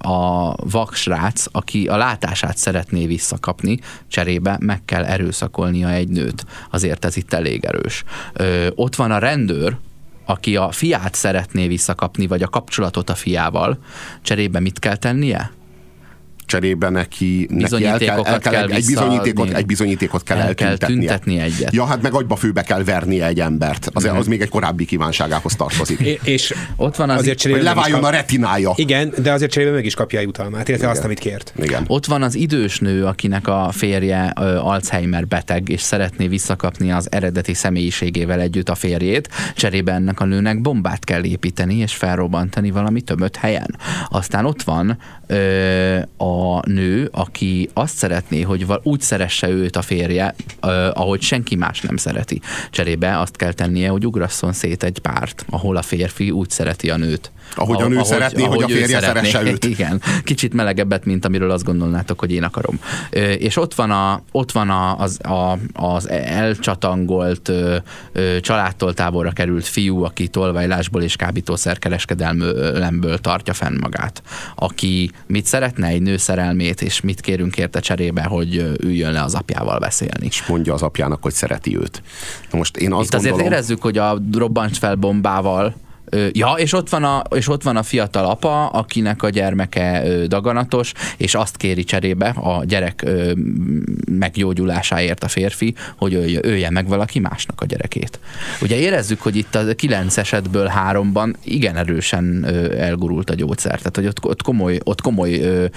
a vak srác, aki a látását szeretné visszakapni, cserébe meg kell erőszakolnia egy nőt. Azért ez itt elég erős. Ö, ott van a rendőr, aki a fiát szeretné visszakapni, vagy a kapcsolatot a fiával, cserébe mit kell tennie? Cserébe neki, neki el kell, el kell, kell egy, bizonyítékot, egy bizonyítékot kell el eltüntetnie. Kell tüntetni egyet. Ja, hát meg agyba főbe kell vernie egy embert. Az, mm. az még egy korábbi kívánságához tartozik. É, és ott van az, azért hogy leváljon kap... a retinája. Igen, de azért cserébe meg is kapja a jutalmát, illetve Igen. azt, amit kért. Igen. Ott van az idős nő, akinek a férje ö, Alzheimer beteg, és szeretné visszakapni az eredeti személyiségével együtt a férjét. Cserébe ennek a nőnek bombát kell építeni, és felrobbantani valami tömött helyen. Aztán ott van ö, a nő, aki azt szeretné, hogy úgy szeresse őt a férje, uh, ahogy senki más nem szereti. Cserébe azt kell tennie, hogy ugrasszon szét egy párt, ahol a férfi úgy szereti a nőt. Ahogy a nő ahogy, szeretné, ahogy hogy a férje szeresse őt. Igen, kicsit melegebbet, mint amiről azt gondolnátok, hogy én akarom. Uh, és ott van, a, ott van a, az, a, az elcsatangolt, uh, uh, családtól távolra került fiú, aki tolvajlásból és kábítószerkereskedelemből tartja fenn magát. Aki mit szeretne? Egy nő szerelmét, és mit kérünk érte cserébe, hogy üljön le az apjával beszélni. És mondja az apjának, hogy szereti őt. Na most én azt Itt gondolom... azért érezzük, hogy a robbancs fel bombával Ja, és ott, van a, és ott van a fiatal apa, akinek a gyermeke daganatos, és azt kéri cserébe a gyerek meggyógyulásáért a férfi, hogy ölje meg valaki másnak a gyerekét. Ugye érezzük, hogy itt a kilenc esetből háromban igen erősen elgurult a gyógyszer. Tehát, hogy ott, ott komoly, ott komoly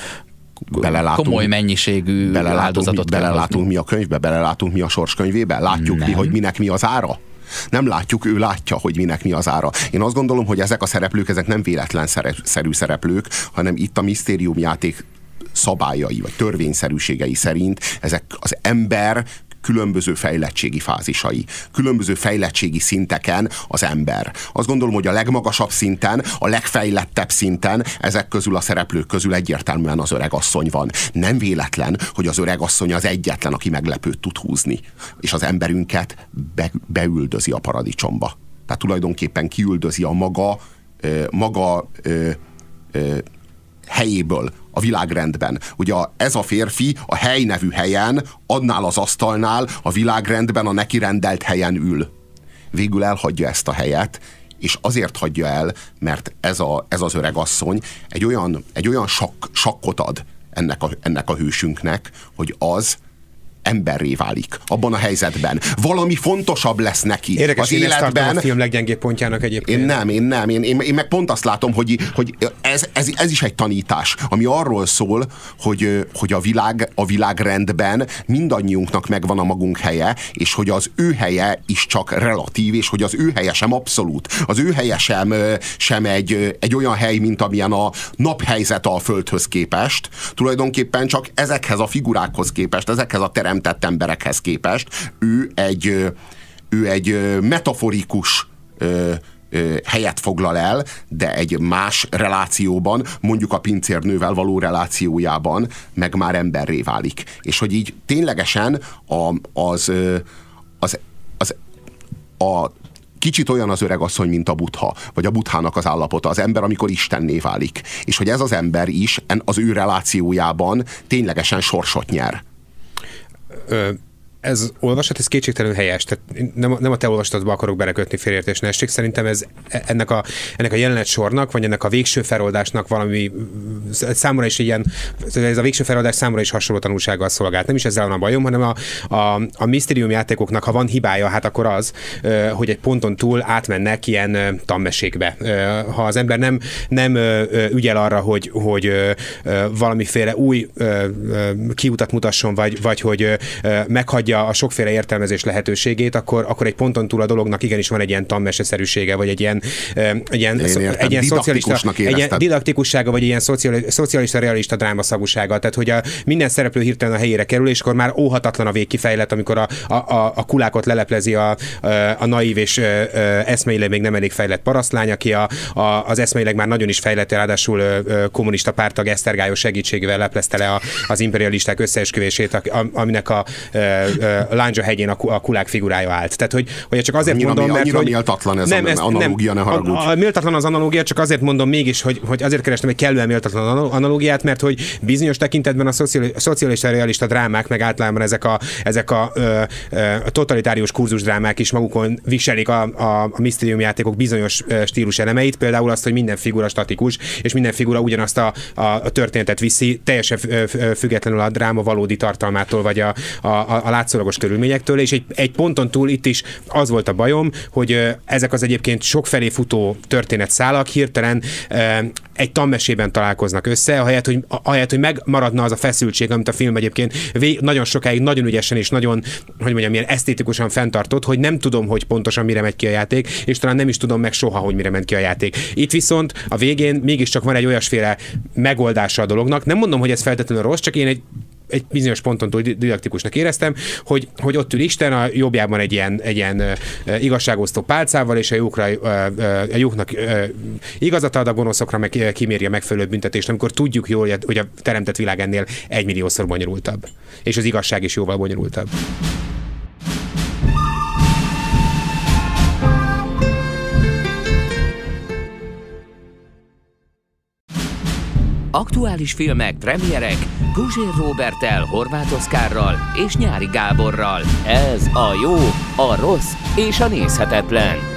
Belelátunk, komoly mennyiségű belelátunk, áldozatot mi, belelátunk mi a könyvbe, belelátunk mi a sorskönyvébe, látjuk nem. mi, hogy minek mi az ára. Nem látjuk, ő látja, hogy minek mi az ára. Én azt gondolom, hogy ezek a szereplők, ezek nem véletlenszerű szereplők, hanem itt a misztériumjáték szabályai, vagy törvényszerűségei szerint ezek az ember különböző fejlettségi fázisai, különböző fejlettségi szinteken az ember. Azt gondolom, hogy a legmagasabb szinten, a legfejlettebb szinten ezek közül a szereplők közül egyértelműen az öregasszony van. Nem véletlen, hogy az öregasszony az egyetlen, aki meglepőt tud húzni. És az emberünket be, beüldözi a paradicsomba. Tehát tulajdonképpen kiüldözi a maga, ö, maga ö, ö, helyéből, a világrendben. Ugye ez a férfi a hely nevű helyen, annál az asztalnál, a világrendben a neki rendelt helyen ül. Végül elhagyja ezt a helyet, és azért hagyja el, mert ez, a, ez az öregasszony egy olyan, egy olyan sakk, sakkot ad ennek a, ennek a hősünknek, hogy az emberré válik abban a helyzetben. Valami fontosabb lesz neki Érdekes, az életben. A film leggyengébb pontjának egyébként. Én nem, én nem. Én, én, én meg pont azt látom, hogy, hogy ez, ez, ez is egy tanítás, ami arról szól, hogy, hogy a, világ, a világrendben mindannyiunknak megvan a magunk helye, és hogy az ő helye is csak relatív, és hogy az ő helye sem abszolút. Az ő helye sem, sem egy, egy olyan hely, mint amilyen a naphelyzet a Földhöz képest. Tulajdonképpen csak ezekhez a figurákhoz képest, ezekhez a terem tett emberekhez képest, ő egy, ő egy metaforikus ö, ö, helyet foglal el, de egy más relációban, mondjuk a pincérnővel való relációjában meg már emberré válik. És hogy így ténylegesen a, az, az, az a kicsit olyan az öregasszony, mint a Buddha, vagy a Buddhának az állapota, az ember, amikor istenné válik. És hogy ez az ember is az ő relációjában ténylegesen sorsot nyer. Ö, ez olvasat, ez kétségtelenül helyes. Tehát nem, nem a te olvasatodba akarok belekötni, félreértés ne essék. Szerintem ez ennek a, ennek a jelenet sornak, vagy ennek a végső feloldásnak valami számomra is ilyen, ez a végső feloldás számomra is hasonló tanulsággal szolgált. Nem is ezzel van a bajom, hanem a, a, a misztérium játékoknak, ha van hibája, hát akkor az, hogy egy ponton túl átmennek ilyen tanmesékbe. Ha az ember nem, nem ügyel arra, hogy, hogy valamiféle új kiutat mutasson, vagy, vagy hogy meghagyja a sokféle értelmezés lehetőségét, akkor, akkor egy ponton túl a dolognak igenis van egy ilyen tanmeseszerűsége, vagy egy ilyen, egy ilyen, egy ilyen szocialista, egy ilyen didaktikussága, vagy egy ilyen szocialista, realista drámaszagúsága. Tehát, hogy a, minden szereplő hirtelen a helyére kerül, és akkor már óhatatlan a végkifejlet, amikor a, a, a, a kulákot leleplezi a, a naív és eszmeileg még nem elég fejlett parasztlány, aki a, a, az eszmeileg már nagyon is fejlett, ráadásul kommunista pártag Esztergályos segítségével leplezte le a, az imperialisták összeesküvését, aminek a Lándzsa hegyén a, a kulák figurája állt. Tehát, hogy, hogy csak azért annyira, mondom, mert... Annyira hogy méltatlan ez nem, az analógia, nem, ne haragudj. A, a méltatlan az analógia, csak azért mondom mégis, hogy, hogy azért kerestem egy kellően méltatlan analógiát, mert hogy bizonyos tekintetben a szocialista realista drámák, meg általában ezek a, ezek a, ö, ö, totalitárius kurzusdrámák is magukon viselik a, a, a misztériumjátékok bizonyos stílus elemeit, például azt, hogy minden figura statikus, és minden figura ugyanazt a, a, a történetet viszi, teljesen függetlenül a dráma valódi tartalmától, vagy a, a, a látszólagos körülményektől, és egy, egy ponton túl itt is az volt a bajom, hogy ezek az egyébként sokfelé futó történetszálak hirtelen egy tanmesében találkoznak össze, ahelyett, hogy, ahelyett, hogy megmaradna az a feszültség, amit a film egyébként vég, nagyon sokáig, nagyon ügyesen és nagyon, hogy mondjam, ilyen esztétikusan fenntartott, hogy nem tudom, hogy pontosan mire megy ki a játék, és talán nem is tudom meg soha, hogy mire ment ki a játék. Itt viszont a végén mégiscsak van egy olyasféle megoldása a dolognak. Nem mondom, hogy ez feltétlenül rossz, csak én egy egy bizonyos ponton túl didaktikusnak éreztem, hogy, hogy ott ül Isten, a jobbjában egy ilyen, egy ilyen uh, igazságosztó pálcával, és a, jókra, uh, uh, a jóknak uh, igazat ad, a gonoszokra meg kiméri a megfelelő büntetést, amikor tudjuk jól, hogy a teremtett világ ennél egymilliószor bonyolultabb. És az igazság is jóval bonyolultabb. Aktuális filmek, premierek Guzsér Róberttel, Horváth Oszkárral és Nyári Gáborral. Ez a jó, a rossz és a nézhetetlen.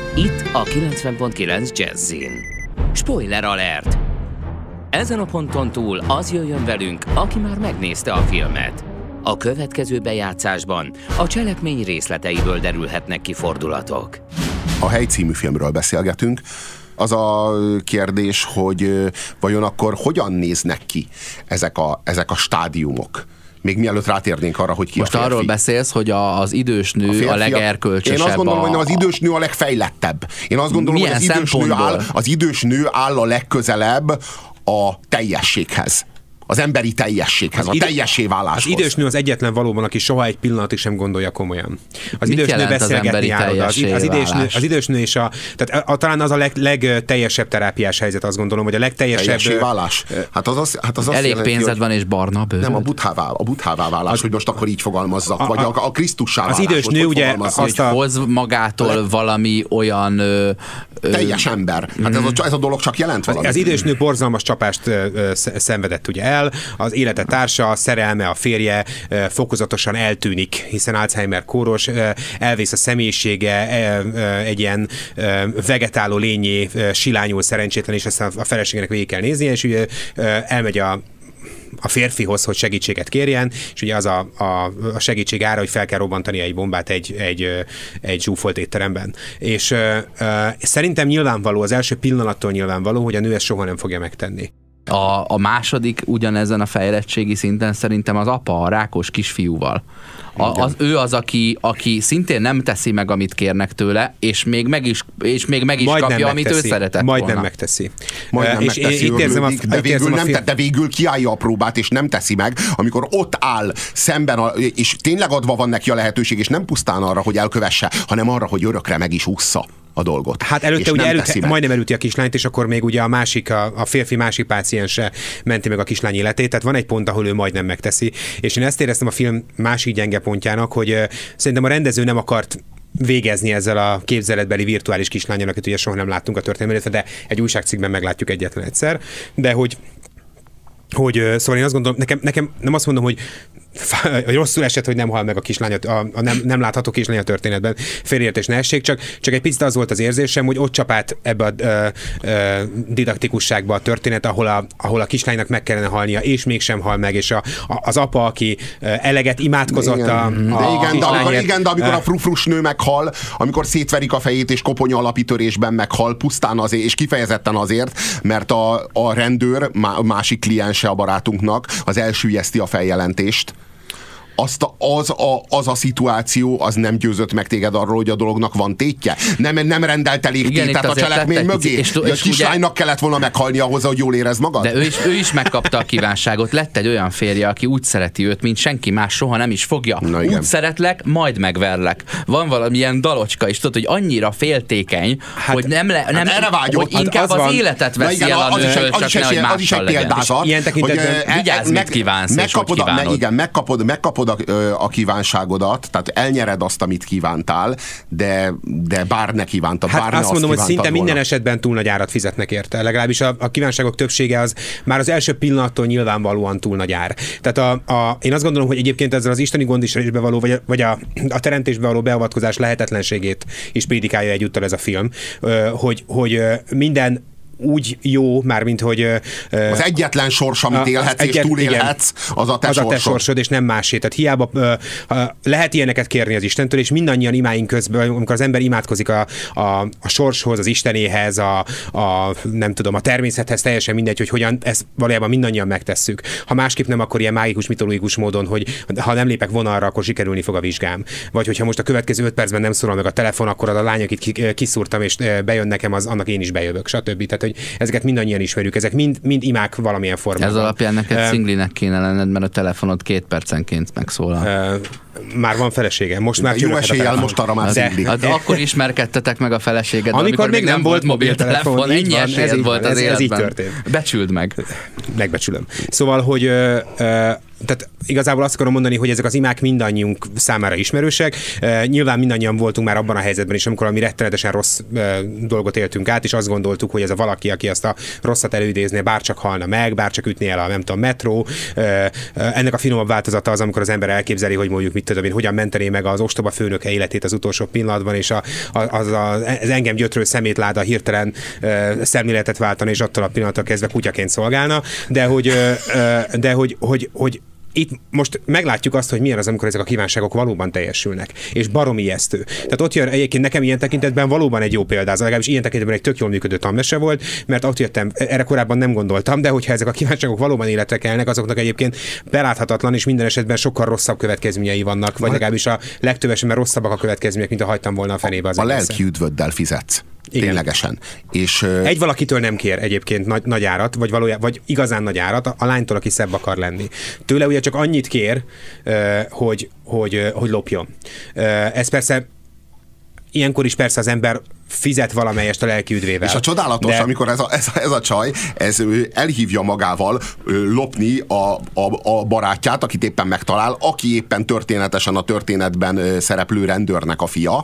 Itt a kilencven pont kilenc Jazzin. Spoiler alert! Ezen a ponton túl az jöjjön velünk, aki már megnézte a filmet. A következő bejátszásban a cselekmény részleteiből derülhetnek ki fordulatok. A Hely című filmről beszélgetünk. Az a kérdés, hogy vajon akkor hogyan néznek ki ezek a, ezek a stádiumok? Még mielőtt rátérnénk arra, hogy ki most a férfi. Arról beszélsz, hogy a, az idős nő a, férfi, a legerkölcsösebb. Én azt gondolom, a... hogy az idős nő a legfejlettebb. Én azt gondolom, Milyen hogy az idős, nő áll, az idős nő áll a legközelebb a teljességhez. Az emberi teljességhez, az a teljessé váláshoz. Az idős nő az egyetlen valóban, aki soha egy pillanatig sem gondolja komolyan. Az Mit idős nő beszélgetni áll oda. Az, az, idős nő, az idős nő és a... Tehát a, talán az a leg, legteljesebb terápiás helyzet, azt gondolom, hogy a legteljesebb... Teljessé válás? Hát az, az, hát az azt elég jelenti, pénzed hogy van és barna bőröd. Nem, a buthává, a buthává válás, az, hogy most akkor így fogalmazzak, a, vagy a, a Krisztussá válás. Az idős nő ugye azt a... hoz magától le... valami olyan... Ö, ö... teljes ember. Hát ez a, ez a dolog csak jelent valamit. Az idős nő borzalmas csapást ö, ö, szenvedett ugye el, az élet társa, a szerelme, a férje fokozatosan eltűnik, hiszen Alzheimer kóros, elvész a személyisége, egy ilyen vegetáló lényé silányul szerencsétlen, és ezt a feleségének végig kell néznie, és ugye elmegy a a férfihoz, hogy segítséget kérjen, és ugye az a, a, a segítség ára, hogy fel kell robbantani egy bombát egy, egy, egy zsúfolt étteremben. És uh, uh, szerintem nyilvánvaló, az első pillanattól nyilvánvaló, hogy a nő ezt soha nem fogja megtenni. A, a második ugyanezen a fejlettségi szinten szerintem az apa, a rákos kisfiúval. A, az, ő az, aki, aki szintén nem teszi meg, amit kérnek tőle, és még meg is, és még meg is kapja, amit ő szeretett Majd volna. nem megteszi. Majd nem és megteszi, én, érzem a, de, végül nem a te, de végül kiállja a próbát, és nem teszi meg, amikor ott áll szemben, a, és tényleg adva van neki a lehetőség, és nem pusztán arra, hogy elkövesse, hanem arra, hogy örökre meg is ússza a dolgot. Hát előtte ugye elüt, majdnem elüti a kislányt, és akkor még ugye a másik, a, a férfi másik páciense menti meg a kislány életét, tehát van egy pont, ahol ő majdnem megteszi, és én ezt éreztem a film másik gyenge pontjának, hogy uh, szerintem a rendező nem akart végezni ezzel a képzeletbeli virtuális kislányon, akit ugye soha nem láttunk a történelmében, de egy újságcikkben meglátjuk egyetlen egyszer, de hogy hogy szóval én azt gondolom, nekem, nekem nem azt mondom, hogy rosszul esett, hogy nem hal meg a kislány, a, a nem, nem látható kislány a történetben, félreértés ne essék, csak, csak egy picit az volt az érzésem, hogy ott csap át ebbe a ö, ö, didaktikusságba a történet, ahol a, ahol a kislánynak meg kellene halnia, és mégsem hal meg, és a, a, az apa, aki eleget imádkozott igen, a, a, de a igen, de amikor, igen, de amikor uh, a frufrus nő meghal, amikor szétverik a fejét, és koponya alapítörésben meghal, pusztán azért, és kifejezetten azért, mert a, a rendőr, má, másik kliense a barátunknak, az elsüllyeszti a feljelentést. Azt a, az, a, az a szituáció, az nem győzött meg téged arról, hogy a dolognak van tétje? Nem, nem rendelt elég tétet a cselekmény mögé? És, és, és a kislánynak ugye... kellett volna meghalnia hozzá, hogy jól érez magad? De ő is, ő is megkapta a kívánságot. Lett egy olyan férje, aki úgy szereti őt, mint senki más soha nem is fogja. Na, úgy szeretlek, majd megverlek. Van valamilyen dalocska is, tudod, hogy annyira féltékeny, hát, hogy nem, le, nem hát vágyom, hogy inkább az, az életet veszi igen, el a nőtől, csak nehogy mással legyen. Ilyen tekintetben vigyázz, mit kívánsz, és hogy kívánod. Igen, megkapod, megkapod A, a kívánságodat, tehát elnyered azt, amit kívántál, de, de bár ne kívántad, hát bár azt ne mondom, azt hogy szinte volna. Minden esetben túl nagy árat fizetnek érte. Legalábbis a, a kívánságok többsége az már az első pillanattól nyilvánvalóan túl nagy ár. Tehát a, a, én azt gondolom, hogy egyébként ezzel az isteni gondviselésbe való, vagy, a, vagy a, a teremtésbe való beavatkozás lehetetlenségét is prédikálja egyúttal ez a film, hogy, hogy minden úgy jó, mármint, hogy... Uh, az egyetlen sors, amit élhetsz egyet, és túlélhetsz, az a te az sorsod. a te sorsod, és nem másé. Tehát hiába uh, uh, lehet ilyeneket kérni az Istentől, és mindannyian imáink közben, amikor az ember imádkozik a, a, a sorshoz, az Istenéhez, a, a, nem tudom, a természethez, teljesen mindegy, hogy hogyan, ezt valójában mindannyian megtesszük. Ha másképp nem, akkor ilyen mágikus, mitológikus módon, hogy ha nem lépek vonalra, akkor sikerülni fog a vizsgám. Vagy hogyha most a következő öt percben nem szólal meg a telefon, akkor az a lány, akit kiszúrtam, és bejön nekem, az annak én is bejövök, stb. Tehát, hogy ezeket mindannyian ismerjük, ezek mind, mind imák valamilyen formában. Ez alapján neked uh, szinglinek kéne lenned, mert a telefonod két percenként megszólal. Uh, már van felesége, most már jó eséllyel, most arra már szingli. Hát akkor ismerkedtetek meg a feleséged, amikor, amikor még nem volt mobiltelefon, ennyi esélyed volt az ez, életben. Ez így történt. Becsüld meg. Megbecsülöm. Szóval, hogy uh, uh, tehát igazából azt akarom mondani, hogy ezek az imák mindannyiunk számára ismerősek. Uh, nyilván mindannyian voltunk már abban a helyzetben is, amikor ami rettenetesen rossz uh, dolgot éltünk át, és azt gondoltuk, hogy ez a valaki, aki azt a rosszat előidézné, bárcsak halna meg, bárcsak ütné el a, nem tudom, metró. Uh, uh, ennek a finomabb változata az, amikor az ember elképzeli, hogy mondjuk mit tudom én, hogyan mentené meg az ostoba főnöke életét az utolsó pillanatban, és a, a, az, a, az engem gyötrő szemétláda hirtelen uh, szemléletet váltani, és attól a pillanattól kezdve kutyaként szolgálna, de hogy, uh, uh, de hogy, hogy, hogy itt most meglátjuk azt, hogy milyen az, amikor ezek a kívánságok valóban teljesülnek, és baromi ijesztő. Tehát ott jön egyébként nekem ilyen tekintetben valóban egy jó példa, az legalábbis ilyen tekintetben egy tök jól működő tanmese volt, mert ott jöttem, erre korábban nem gondoltam, de hogyha ezek a kívánságok valóban életre kelnek, azoknak egyébként beláthatatlan és minden esetben sokkal rosszabb következményei vannak, vagy legalábbis a legtöbb esetben rosszabbak a következmények, mint a hagytam volna a fenébe az A egészet. lelki üdvöddel fizetsz. Igen. Ténylegesen. És, egy valakitől nem kér egyébként nagy, nagy árat, vagy, valójában, vagy igazán nagy árat, a lánytól, aki szebb akar lenni. Tőle ugye csak annyit kér, hogy, hogy, hogy lopjon. Ez persze ilyenkor is persze az ember fizet valamelyest a lelki üdvével. És a csodálatos, de... amikor ez a, ez, a, ez a csaj, ez elhívja magával lopni a, a, a barátját, akit éppen megtalál, aki éppen történetesen a történetben szereplő rendőrnek a fia,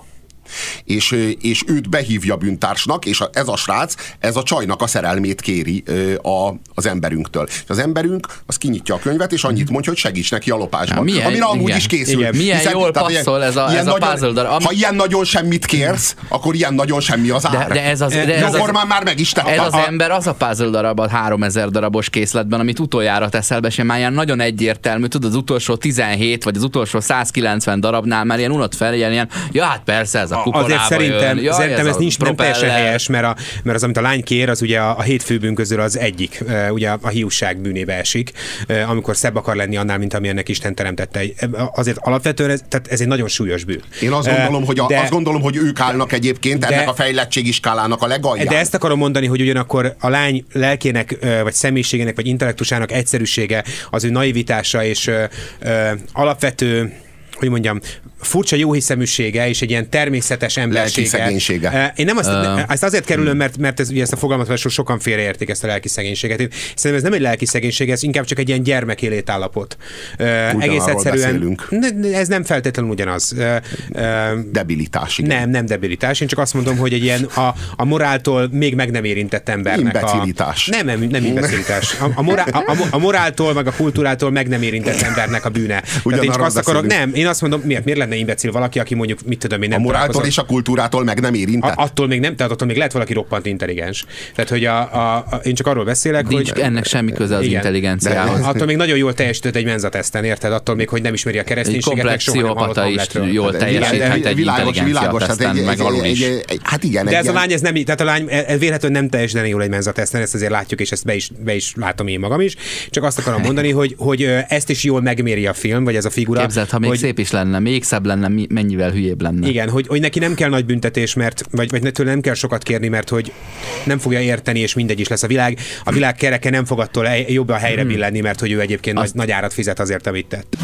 És, és őt behívja bűntársnak, és a, ez a srác, ez a csajnak a szerelmét kéri a, az emberünktől. És az emberünk, az kinyitja a könyvet, és annyit mondja, hogy segíts neki a lopásban. Milyen, amire amúgy igen, is készül. Igen, milyen hiszen, jól tehát, passzol ez a, ez a puzzle darab. Ami... Ha ilyen nagyon semmit kérsz, akkor ilyen nagyon semmi az ár. De, de ez az, de ez Jókor az, már, már meg is tett. Ez az a, ember az a puzzle darab a háromezer darabos készletben, amit utoljára teszel be, sem már ilyen nagyon egyértelmű, tudod, az utolsó tizenhét, vagy az utolsó százkilencven darabnál már ilyen unott fel, ilyen, ja hát persze, ez a kupolába azért szerintem, jön. szerintem ez, ez nincs nem teljesen helyes, mert, a, mert az, amit a lány kér, az ugye a, a hét főbűn közül az egyik, ugye a hiúság bűnébe esik, amikor szebb akar lenni annál, mint ami ennek Isten teremtette. Azért alapvetően ez, tehát ez egy nagyon súlyos bűn. Én azt gondolom, hogy, a, de, azt gondolom, hogy ők állnak egyébként de, ennek a fejlettségi skálának a legalján. De ezt akarom mondani, hogy ugyanakkor a lány lelkének, vagy személyiségének, vagy intellektusának egyszerűsége, az ő naivitása és ö, ö, alapvető, hogy mondjam, furcsa jóhiszeműsége és egy ilyen természetes embersége. Lelki szegénysége. Én nem azt, uh, ezt azért kerülöm, mert, mert ez, ugye ezt a fogalmat sokan félreértik, ezt a lelki szegénységet. Én szerintem ez nem egy lelki szegénység, ez inkább csak egy ilyen gyermeki létállapot. Uh, egész egyszerűen. Ne, ez nem feltétlenül ugyanaz. Uh, uh, debilitás. Igen. Nem, nem debilitás. Én csak azt mondom, hogy egy ilyen a, a moráltól még meg nem érintett embernek. Imbecilitás. A, nem, nem, nem imbecilitás. A, a, morál, a, a, a moráltól, meg a kultúrától meg nem érintett embernek a bűne. Tehát én csak azt akarok, nem, én azt mondom, miért, miért lenne imbecil valaki, aki mondjuk, mit tudom én, nem a moráltól és a kultúrától meg nem érintett. A, attól még nem, tehát attól még lehet valaki roppant intelligens. Tehát, hogy a, a, a, én csak arról beszélek, nincs hogy... ennek semmi köze az igen, intelligenciához. Attól még nagyon jól teljesített egy menzateszten, érted? Attól még, hogy nem ismeri a kereszténységet, meg soha nem hallott Hamletről. Jól teljesíthet egy intelligenciateszten, meg alul is. Hát igen. De ez a lány, ez nem, tehát a lány véletlenül nem teljesen jól egy menzateszten, ezt azért látjuk, és ezt be is, be is látom én magam is. Csak azt akarom mondani, hogy, hogy ezt is jól megméri a film, vagy ez a figura. Képzeld, ha még hogy, szép is lenne, még szebb lenne, mennyivel hülyébb lenne. Igen, hogy, hogy neki nem kell nagy büntetés, mert, vagy, vagy tőle nem kell sokat kérni, mert hogy nem fogja érteni, és mindegy is lesz a világ. A világ kereke nem fog attól jobb a helyre billenni, mert hogy ő egyébként Azt... nagy, nagy árat fizet azért, amit tett.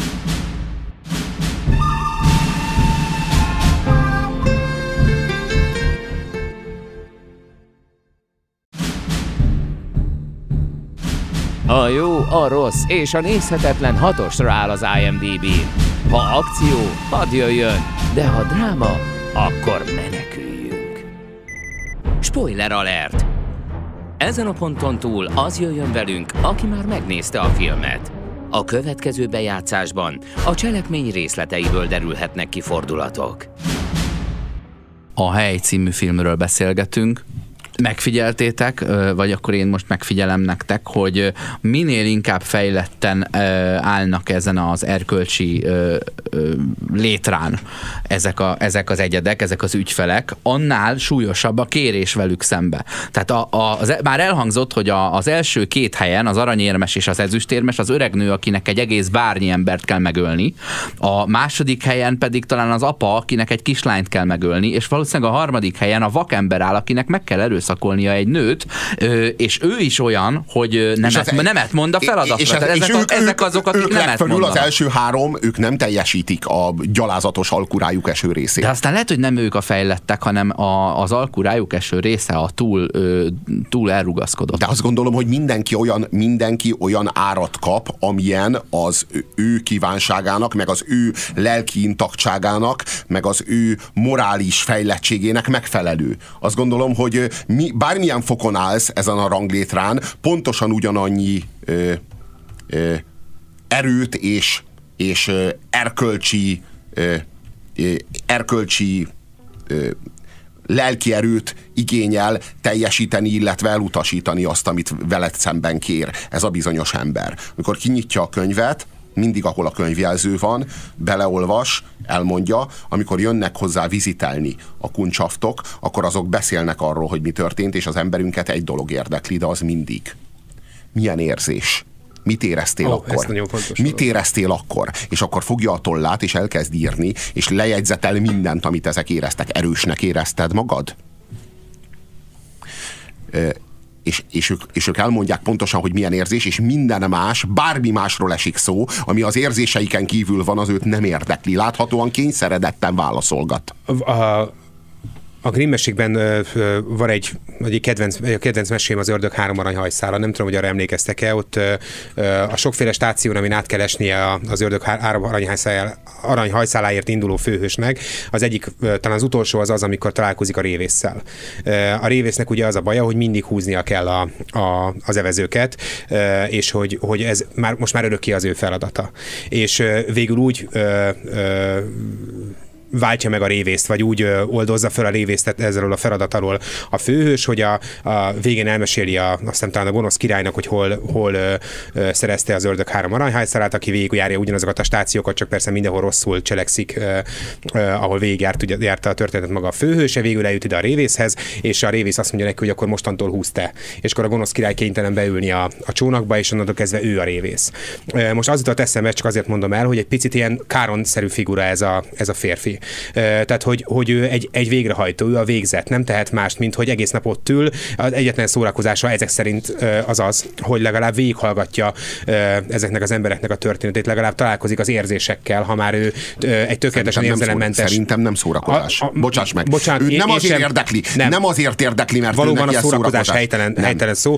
A jó, a rossz és a nézhetetlen hatosra áll az I M D B-n. Ha akció, hadd jöjjön, de ha dráma, akkor meneküljünk. Spoiler alert! Ezen a ponton túl az jöjjön velünk, aki már megnézte a filmet. A következő bejátszásban a cselekmény részleteiből derülhetnek ki fordulatok. A Hely című filmről beszélgetünk. Megfigyeltétek, vagy akkor én most megfigyelem nektek, hogy minél inkább fejletten állnak ezen az erkölcsi létrán ezek, a, ezek az egyedek, ezek az ügyfelek, annál súlyosabb a kérés velük szembe. Tehát a, a, az, már elhangzott, hogy a, az első két helyen, az aranyérmes és az ezüstérmes, az öreg nő, akinek egy egész bárnyi embert kell megölni, a második helyen pedig talán az apa, akinek egy kislányt kell megölni, és valószínűleg a harmadik helyen a vakember áll, akinek meg kell erőszakolni megerőszakolnia egy nőt, és ő is olyan, hogy nemet, az, nemet mond a feladatra. És, ez, ezek, és ők, a, ezek azok, akik ők nemet mondanak. Az első három, ők nem teljesítik a gyalázatos alkurájuk eső részét. De aztán lehet, hogy nem ők a fejlettek, hanem a, az alkurájuk eső része a túl, ö, túl elrugaszkodott. De azt gondolom, hogy mindenki olyan, mindenki olyan árat kap, amilyen az ő kívánságának, meg az ő lelki intaktságának, meg az ő morális fejlettségének megfelelő. Azt gondolom, hogy mi, bármilyen fokon állsz ezen a ranglétrán, pontosan ugyanannyi ö, ö, erőt és, és ö, erkölcsi ö, ö, erkölcsi ö, lelki erőt igényel teljesíteni, illetve elutasítani azt, amit veled szemben kér ez a bizonyos ember. Amikor kinyitja a könyvet, mindig, ahol a könyvjelző van, beleolvas, elmondja, amikor jönnek hozzá vizitelni a kuncsaftok, akkor azok beszélnek arról, hogy mi történt, és az emberünket egy dolog érdekli, de az mindig. Milyen érzés? Mit éreztél oh, akkor? Mit éreztél akkor? És akkor fogja a tollát, és elkezd írni, és lejegyzetel mindent, amit ezek éreztek. Erősnek érezted magad? És, és, ők, és ők elmondják pontosan, hogy milyen érzés, és minden más, bármi másról esik szó, ami az érzéseiken kívül van, az őt nem érdekli. Láthatóan kényszeredetten válaszolgat. A, a Grimm-mesékben van egy, egy kedvenc, egy kedvenc mesém, az Ördög három aranyhajszála. Nem tudom, hogy arra emlékeztek-e. Ott a sokféle stáción, amin át kell esnie az Ördög három aranyhajszáláért induló főhősnek, az egyik, talán az utolsó az az, amikor találkozik a révésszel. A révésznek ugye az a baja, hogy mindig húznia kell a, a, az evezőket, és hogy, hogy ez már, most már örökké az ő feladata. És végül úgy ö, ö, váltja meg a révészt, vagy úgy ö, oldozza fel a révészt ezzel a feladat alól a főhős, hogy a, a végén elmeséli a, azt hiszem talán a gonosz királynak, hogy hol, hol ö, ö, szerezte az Ördög három aranyhajszálát, aki végigjárja ugyanazokat a stációkat, csak persze mindenhol rosszul cselekszik, ö, ö, ahol végigjárt, ugye, járta a történetet maga a főhőse, végül eljut ide a révészhez, és a révész azt mondja neki, hogy akkor mostantól húz te. És akkor a gonosz király kénytelen beülni a, a csónakba, és onnantól kezdve ő a révész. Ö, most az jutott eszembe, csak azért mondom el, hogy egy picit ilyen Káron-szerű figura ez a, ez a férfi. Tehát, hogy, hogy ő egy, egy végrehajtó, ő a végzet, nem tehet mást, mint hogy egész nap ott ül. Az egyetlen szórakozása ezek szerint az az, hogy legalább végighallgatja ezeknek az embereknek a történetét, legalább találkozik az érzésekkel, ha már ő egy tökéletesen érzelemmentes. Szerintem nem szórakozás. A, a, Bocsáss meg. Bocsánat, ő nem azért sem, érdekli, nem. nem azért érdekli, mert valóban a szórakozás helytelen, helytelen szó.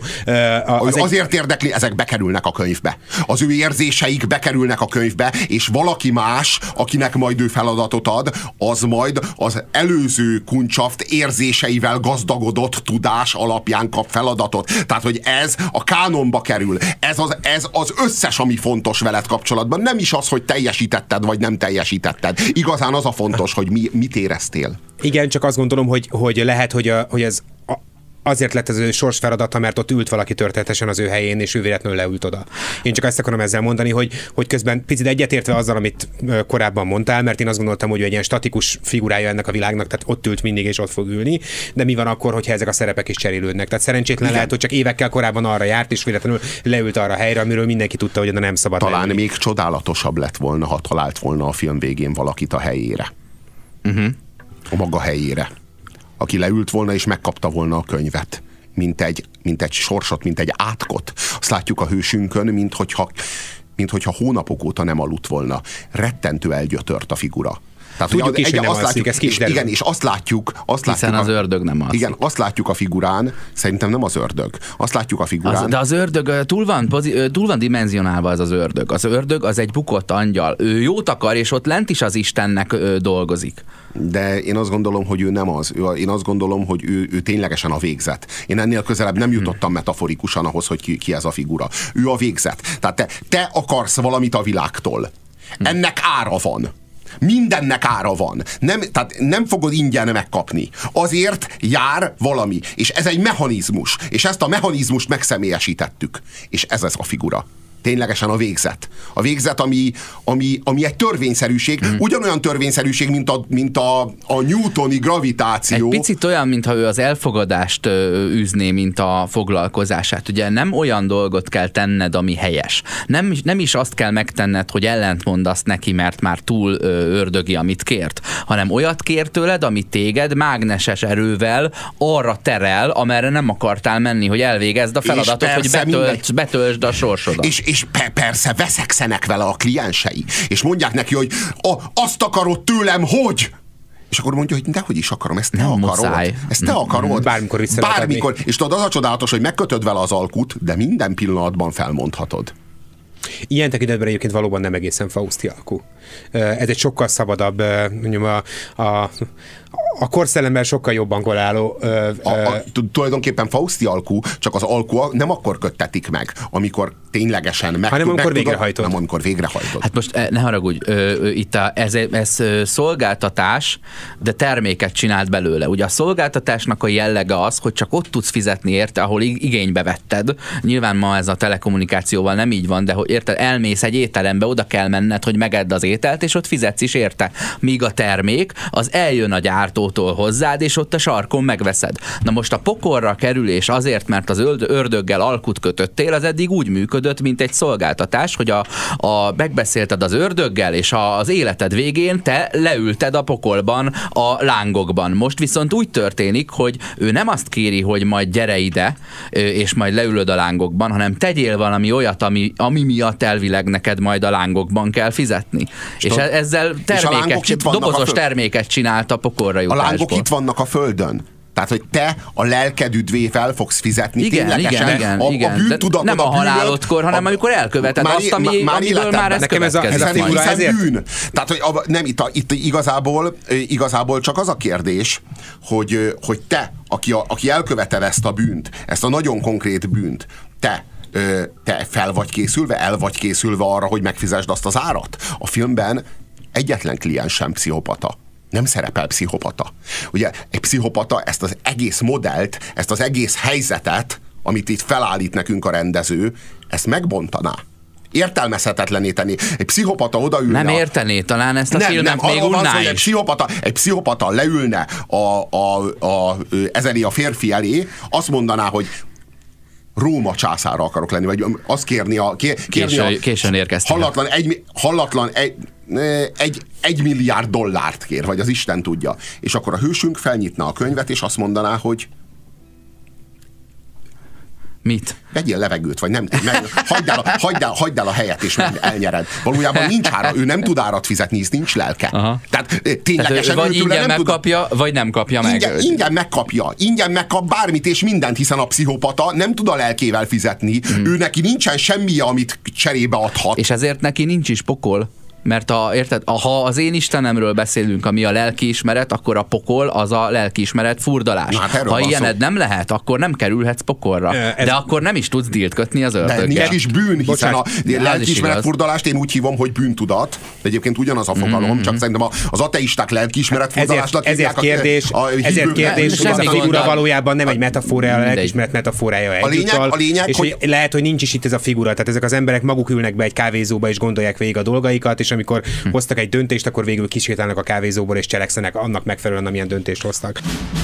Az azért egy... érdekli, ezek bekerülnek a könyvbe. Az ő érzéseik bekerülnek a könyvbe, és valaki más, akinek majd ő feladatot ad, az majd az előző kuncsaft érzéseivel gazdagodott tudás alapján kap feladatot. Tehát, hogy ez a kánonba kerül. Ez az, ez az összes, ami fontos veled kapcsolatban. Nem is az, hogy teljesítetted, vagy nem teljesítetted. Igazán az a fontos, hogy mi, mit éreztél. Igen, csak azt gondolom, hogy, hogy lehet, hogy, a, hogy ez a, azért lett ez ő sors feladata, mert ott ült valaki történetesen az ő helyén, és ő véletlenül leült oda. Én csak ezt akarom ezzel mondani, hogy, hogy közben picit egyetértve azzal, amit korábban mondtál, mert én azt gondoltam, hogy ő egy ilyen statikus figurája ennek a világnak, tehát ott ült mindig, és ott fog ülni, de mi van akkor, hogyha ezek a szerepek is cserélődnek? Tehát szerencsétlen lehet, hogy csak évekkel korábban arra járt, és véletlenül leült arra a helyre, amiről mindenki tudta, hogy oda nem szabad. Talán lenni. Még csodálatosabb lett volna, ha talált volna a film végén valakit a helyére. Uh-huh. A maga helyére. Aki leült volna és megkapta volna a könyvet, mint egy, mint egy sorsot, mint egy átkot. Azt látjuk a hősünkön, mint hogyha, mint hogyha hónapok óta nem aludt volna. Rettentő elgyötört a figura. Tehát, tudjuk is, egy, hogy nem azt alszik, látjuk, és, igen, és azt látjuk, azt hiszen látjuk az ördög nem alszik. Igen, azt látjuk a figurán, szerintem nem az ördög. Azt látjuk a figurán. Az, de az ördög túl van, túl van dimenzionálva az az ördög. Az ördög az egy bukott angyal. Ő jót akar, és ott lent is az Istennek ö, dolgozik. De én azt gondolom, hogy ő nem az. Én azt gondolom, hogy ő, ő ténylegesen a végzet. Én ennél közelebb nem jutottam metaforikusan ahhoz, hogy ki, ki ez a figura. Ő a végzet. Tehát te, te akarsz valamit a világtól. Ennek ára van. Mindennek ára van. Nem, tehát nem fogod ingyen megkapni. Azért jár valami. És ez egy mechanizmus. És ezt a mechanizmust megszemélyesítettük. És ez ez a figura. ténylegesen a végzet. A végzet, ami, ami, ami egy törvényszerűség, hmm. ugyanolyan törvényszerűség, mint a, mint a, a newtoni gravitáció. Egy picit olyan, mintha ő az elfogadást üzné, mint a foglalkozását. Ugye nem olyan dolgot kell tenned, ami helyes. Nem, nem is azt kell megtenned, hogy ellent mondasz neki, mert már túl ördögi, amit kért, hanem olyat kér tőled, ami téged mágneses erővel arra terel, amerre nem akartál menni, hogy elvégezd a feladatot, hogy betöltsd, betöltsd a sorsodat. És, és pe- persze veszekszenek vele a kliensei, és mondják neki, hogy a, azt akarod tőlem, hogy... És akkor mondja, hogy dehogy is akarom, ezt te nem akarod. Muszáj. Ezt te akarod. Bármikor vissza Bármikor. És tudod, az a csodálatos, hogy megkötöd vele az alkut, de minden pillanatban felmondhatod. Ilyen tekintetben egyébként valóban nem egészen Fausti alkú. Ez egy sokkal szabadabb, mondjuk a, a, a korszellemben sokkal jobban koráló. A, a, tulajdonképpen Fausti alkú, csak az alkú nem akkor köttetik meg, amikor ténylegesen meg, hanem amikor végrehajtod. Nem, amikor végrehajtod. Hát most ne haragudj, itt a, ez, ez szolgáltatás, de terméket csinált belőle. Ugye a szolgáltatásnak a jellege az, hogy csak ott tudsz fizetni érte, ahol igénybe vetted. Nyilván ma ez a telekommunikációval nem így van, de hogy érted, elmész egy étterembe, oda kell menned, hogy megedd az ételt, és ott fizetsz is érte. Míg a termék, az eljön a gyártótól hozzád, és ott a sarkon megveszed. Na most a pokolra kerülés azért, mert az ördöggel alkut kötöttél, az eddig úgy működött, mint egy szolgáltatás, hogy a, a megbeszélted az ördöggel, és a, az életed végén te leülted a pokolban, a lángokban. Most viszont úgy történik, hogy ő nem azt kéri, hogy majd gyere ide, és majd leülöd a lángokban, hanem tegyél valami olyat, ami, ami miatt elvileg neked majd a lángokban kell fizetni. És, és ezzel terméket, dobozos terméket csinált a pokolra jutásból. A lángok itt vannak a földön. Tehát, hogy te a lelked üdvével fogsz fizetni. Igen, ténylegesen. Igen, igen, a, igen. a bűntudatod, nem a, a halálodkor, hanem a, amikor elköveted már, azt, ami, már amiből már ez nekem ez a, ez a figura ezért... bűn. Tehát, hogy a, nem, itt, a, itt igazából, igazából csak az a kérdés, hogy, hogy te, aki, a, aki elköveted ezt a bűnt, ezt a nagyon konkrét bűnt, te te fel vagy készülve, el vagy készülve arra, hogy megfizesd azt az árat. A filmben egyetlen kliens sem pszichopata. Nem szerepel pszichopata. Ugye egy pszichopata ezt az egész modellt, ezt az egész helyzetet, amit itt felállít nekünk a rendező, ezt megbontaná. Értelmezhetetlené tenni. Egy pszichopata odaülne... Nem értené, talán ezt a nem, filmet nem, még unná is. Egy pszichopata, egy pszichopata leülne a, a, a, ezelé a férfi elé, azt mondaná, hogy Róma császára akarok lenni, vagy azt kérni a... Kérni későn, a későn érkeztél. Hallatlan, egy, hallatlan egy, egy, egy milliárd dollárt kér, vagy az Isten tudja. És akkor a hősünk felnyitna a könyvet, és azt mondaná, hogy mit? Vegyél levegőt, vagy nem, nem hagyd, el a, hagyd, el, hagyd el a helyet, és elnyered. Valójában nincs ára, ő nem tud árat fizetni, hisz nincs lelke. Aha. Tehát ténylegesen vagy ingyen nem megkapja, tud... vagy nem kapja meg. Ingyen, ingyen megkapja, ingyen megkap bármit és mindent, hiszen a pszichopata nem tud a lelkével fizetni. Hmm. Ő neki nincsen semmi, amit cserébe adhat. És ezért neki nincs is pokol. Mert a, érted, ha az én Istenemről beszélünk, ami a lelkiismeret, akkor a pokol az a lelkiismeret furdalás. Hát ha ilyened nem lehet, akkor nem kerülhetsz pokolra. Ez... De akkor nem is tudsz dílt kötni az ördöggel. De nincs is bűn, hiszen a lelkiismeret furdalást én úgy hívom, hogy bűntudat. De egyébként ugyanaz a fogalom, mm-hmm. csak szerintem az ateisták lelkiismeret furdalásnak ezért, ezért kérdés, a, a ezért kérdés hogy ez a figura valójában nem egy metafora, a lelkiismeret metaforája egyúttal. A lényeg, és hogy lehet, hogy nincs is itt ez a figura. Tehát ezek az emberek maguk ülnek be egy kávézóba és gondolják végig a dolgaikat, és amikor hm. hoztak egy döntést, akkor végül kisétálnak a kávézóból és cselekszenek annak megfelelően, amilyen döntést hoztak.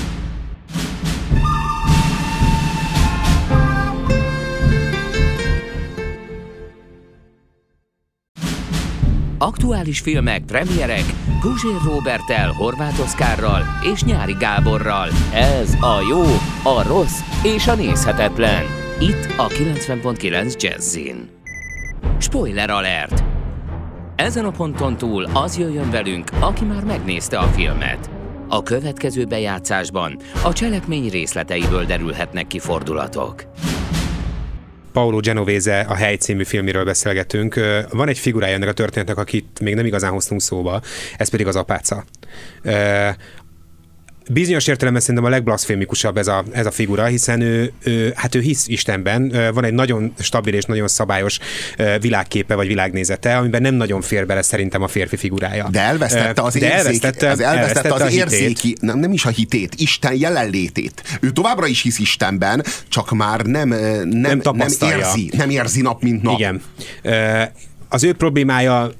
Aktuális filmek, premierek Guzsér Róberttel, Horváth Oszkárral és Nyári Gáborral. Ez a jó, a rossz és a nézhetetlen. Itt a kilencven pont kilenc Jazzin. Spoiler alert! Ezen a ponton túl az jöjjön velünk, aki már megnézte a filmet. A következő bejátszásban a cselekmény részleteiből derülhetnek ki fordulatok. Paolo Genovese a Hely című filméről beszélgetünk. Van egy figurája ennek a történetnek, akit még nem igazán hoztunk szóba, ez pedig az apáca. bizonyos értelemben szerintem a legblaszfémikusabb ez a, ez a figura, hiszen ő, ő, hát ő hisz Istenben, van egy nagyon stabil és nagyon szabályos világképe vagy világnézete, amiben nem nagyon fér bele szerintem a férfi figurája. De elvesztette az, De érzéki, elvesztette, az, elvesztette elvesztette az érzéki, nem, nem is a hitét, Isten jelenlétét. Ő továbbra is hisz Istenben, csak már nem, nem, nem, nem érzi, nem érzi nap, mint nap. Igen. Az ő problémája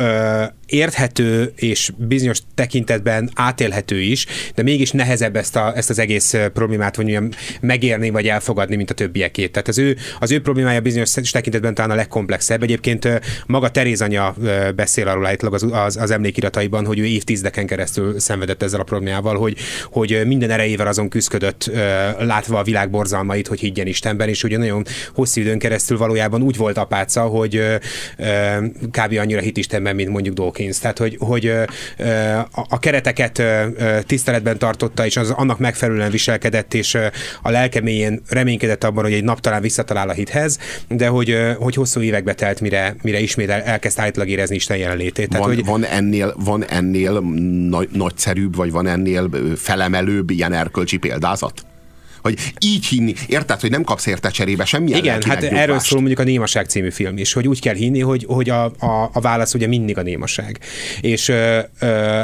érthető és bizonyos tekintetben átélhető is, de mégis nehezebb ezt, a, ezt az egész problémát mondjam, megérni vagy elfogadni, mint a többiekét. Tehát az ő, az ő problémája bizonyos tekintetben talán a legkomplexebb. Egyébként maga Teréz anya beszél arról állítólag az, az, az emlékirataiban, hogy ő évtizedeken keresztül szenvedett ezzel a problémával, hogy, hogy minden erejével azon küzdött, látva a világ borzalmait, hogy higgyen Istenben, és ugye nagyon hosszú időn keresztül valójában úgy volt apáca, hogy kb. Annyira hit Istenben, mint mondjuk Dawkins. Tehát, hogy, hogy a kereteket tiszteletben tartotta, és az annak megfelelően viselkedett, és a lelke mélyén reménykedett abban, hogy egy nap talán visszatalál a hithez, de hogy, hogy hosszú évekbe telt, mire, mire ismét elkezdte állítólag érezni Isten jelenlétét. Tehát, van, hogy... van ennél, van ennél nagy, nagyszerűbb, vagy van ennél felemelőbb ilyen erkölcsi példázat? Hogy így hinni, érted, hogy nem kapsz érte cserébe semmilyen. Igen, hát erről szól mondjuk a Némaság című film is, hogy úgy kell hinni, hogy, hogy a, a, a válasz ugye mindig a némaság. És ö, ö,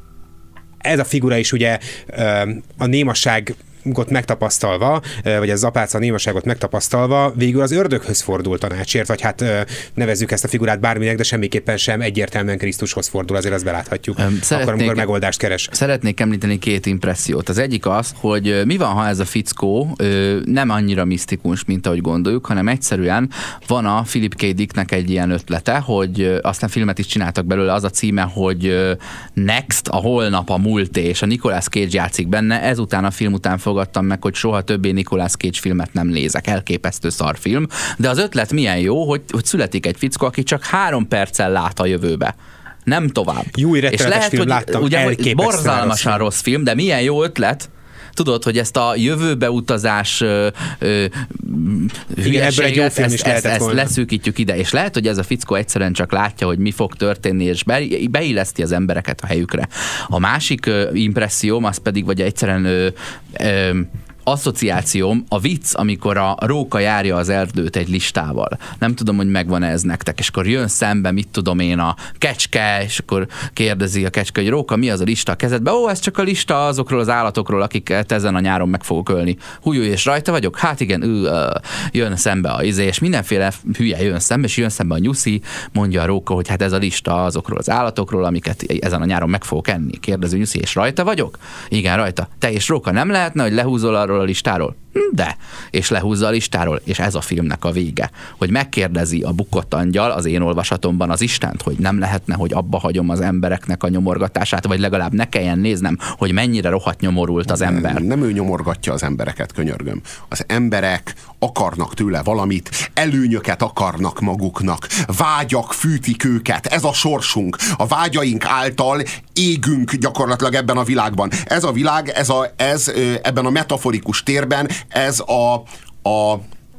ez a figura is ugye ö, a némaság megtapasztalva, vagy az apáca némaságot megtapasztalva, végül az ördöghöz fordul tanácsért, vagy hát nevezzük ezt a figurát bárminek, de semmiképpen sem egyértelműen Krisztushoz fordul, azért azt beláthatjuk. Szeretnék, akkor, amikor megoldást keres. Szeretnék említeni két impressziót. Az egyik az, hogy mi van, ha ez a fickó nem annyira misztikus, mint ahogy gondoljuk, hanem egyszerűen van a Philip K. Dicknek egy ilyen ötlete, hogy aztán filmet is csináltak belőle, az a címe, hogy Next, a holnap, a múlté, és a Nicolas Cage játszik benne, ezután a film után fogadtam meg, hogy soha többé Nicolas Cage filmet nem nézek. Elképesztő szarfilm. De az ötlet milyen jó, hogy, hogy születik egy fickó, aki csak három perccel lát a jövőbe. Nem tovább. Jó, és lehet, film, hogy láttam, ugye, hogy borzalmasan rossz film. film, de milyen jó ötlet, tudod, hogy ezt a jövőbe utazás ö, ö, hülyeséget, ezt, ezt, ezt leszűkítjük ide, és lehet, hogy ez a fickó egyszerűen csak látja, hogy mi fog történni, és be, beilleszti az embereket a helyükre. A másik ö, impresszióm, az pedig, vagy egyszerűen ö, ö, asszociációm a vicc, amikor a róka járja az erdőt egy listával. Nem tudom, hogy megvan-e ez nektek, és akkor jön szembe, mit tudom én, a kecske, és akkor kérdezi a kecske, hogy róka, mi az a lista a kezedbe? Ó, ez csak a lista azokról az állatokról, akiket ezen a nyáron meg fogok ölni. Hújú, és rajta vagyok? Hát igen, ő, uh, jön szembe a izé, és mindenféle hülye jön szembe, és jön szembe a nyuszi, mondja a róka, hogy hát ez a lista azokról az állatokról, amiket ezen a nyáron meg fogok enni. Kérdezi nyuszi, és rajta vagyok? Igen, rajta. Te és róka, nem lehetne, hogy lehúzol arról a listáról? De. És lehúzza a listáról, és ez a filmnek a vége. Hogy megkérdezi a bukott angyal az én olvasatomban az Istent, hogy nem lehetne, hogy abba hagyom az embereknek a nyomorgatását, vagy legalább ne kelljen néznem, hogy mennyire rohadt nyomorult az ember. Nem, nem ő nyomorgatja az embereket, könyörgöm. Az emberek akarnak tőle valamit, előnyöket akarnak maguknak, vágyak fűtik őket, ez a sorsunk. A vágyaink által égünk gyakorlatilag ebben a világban. Ez a világ, ez, a, ez ebben a metaforikus térben, ez a, a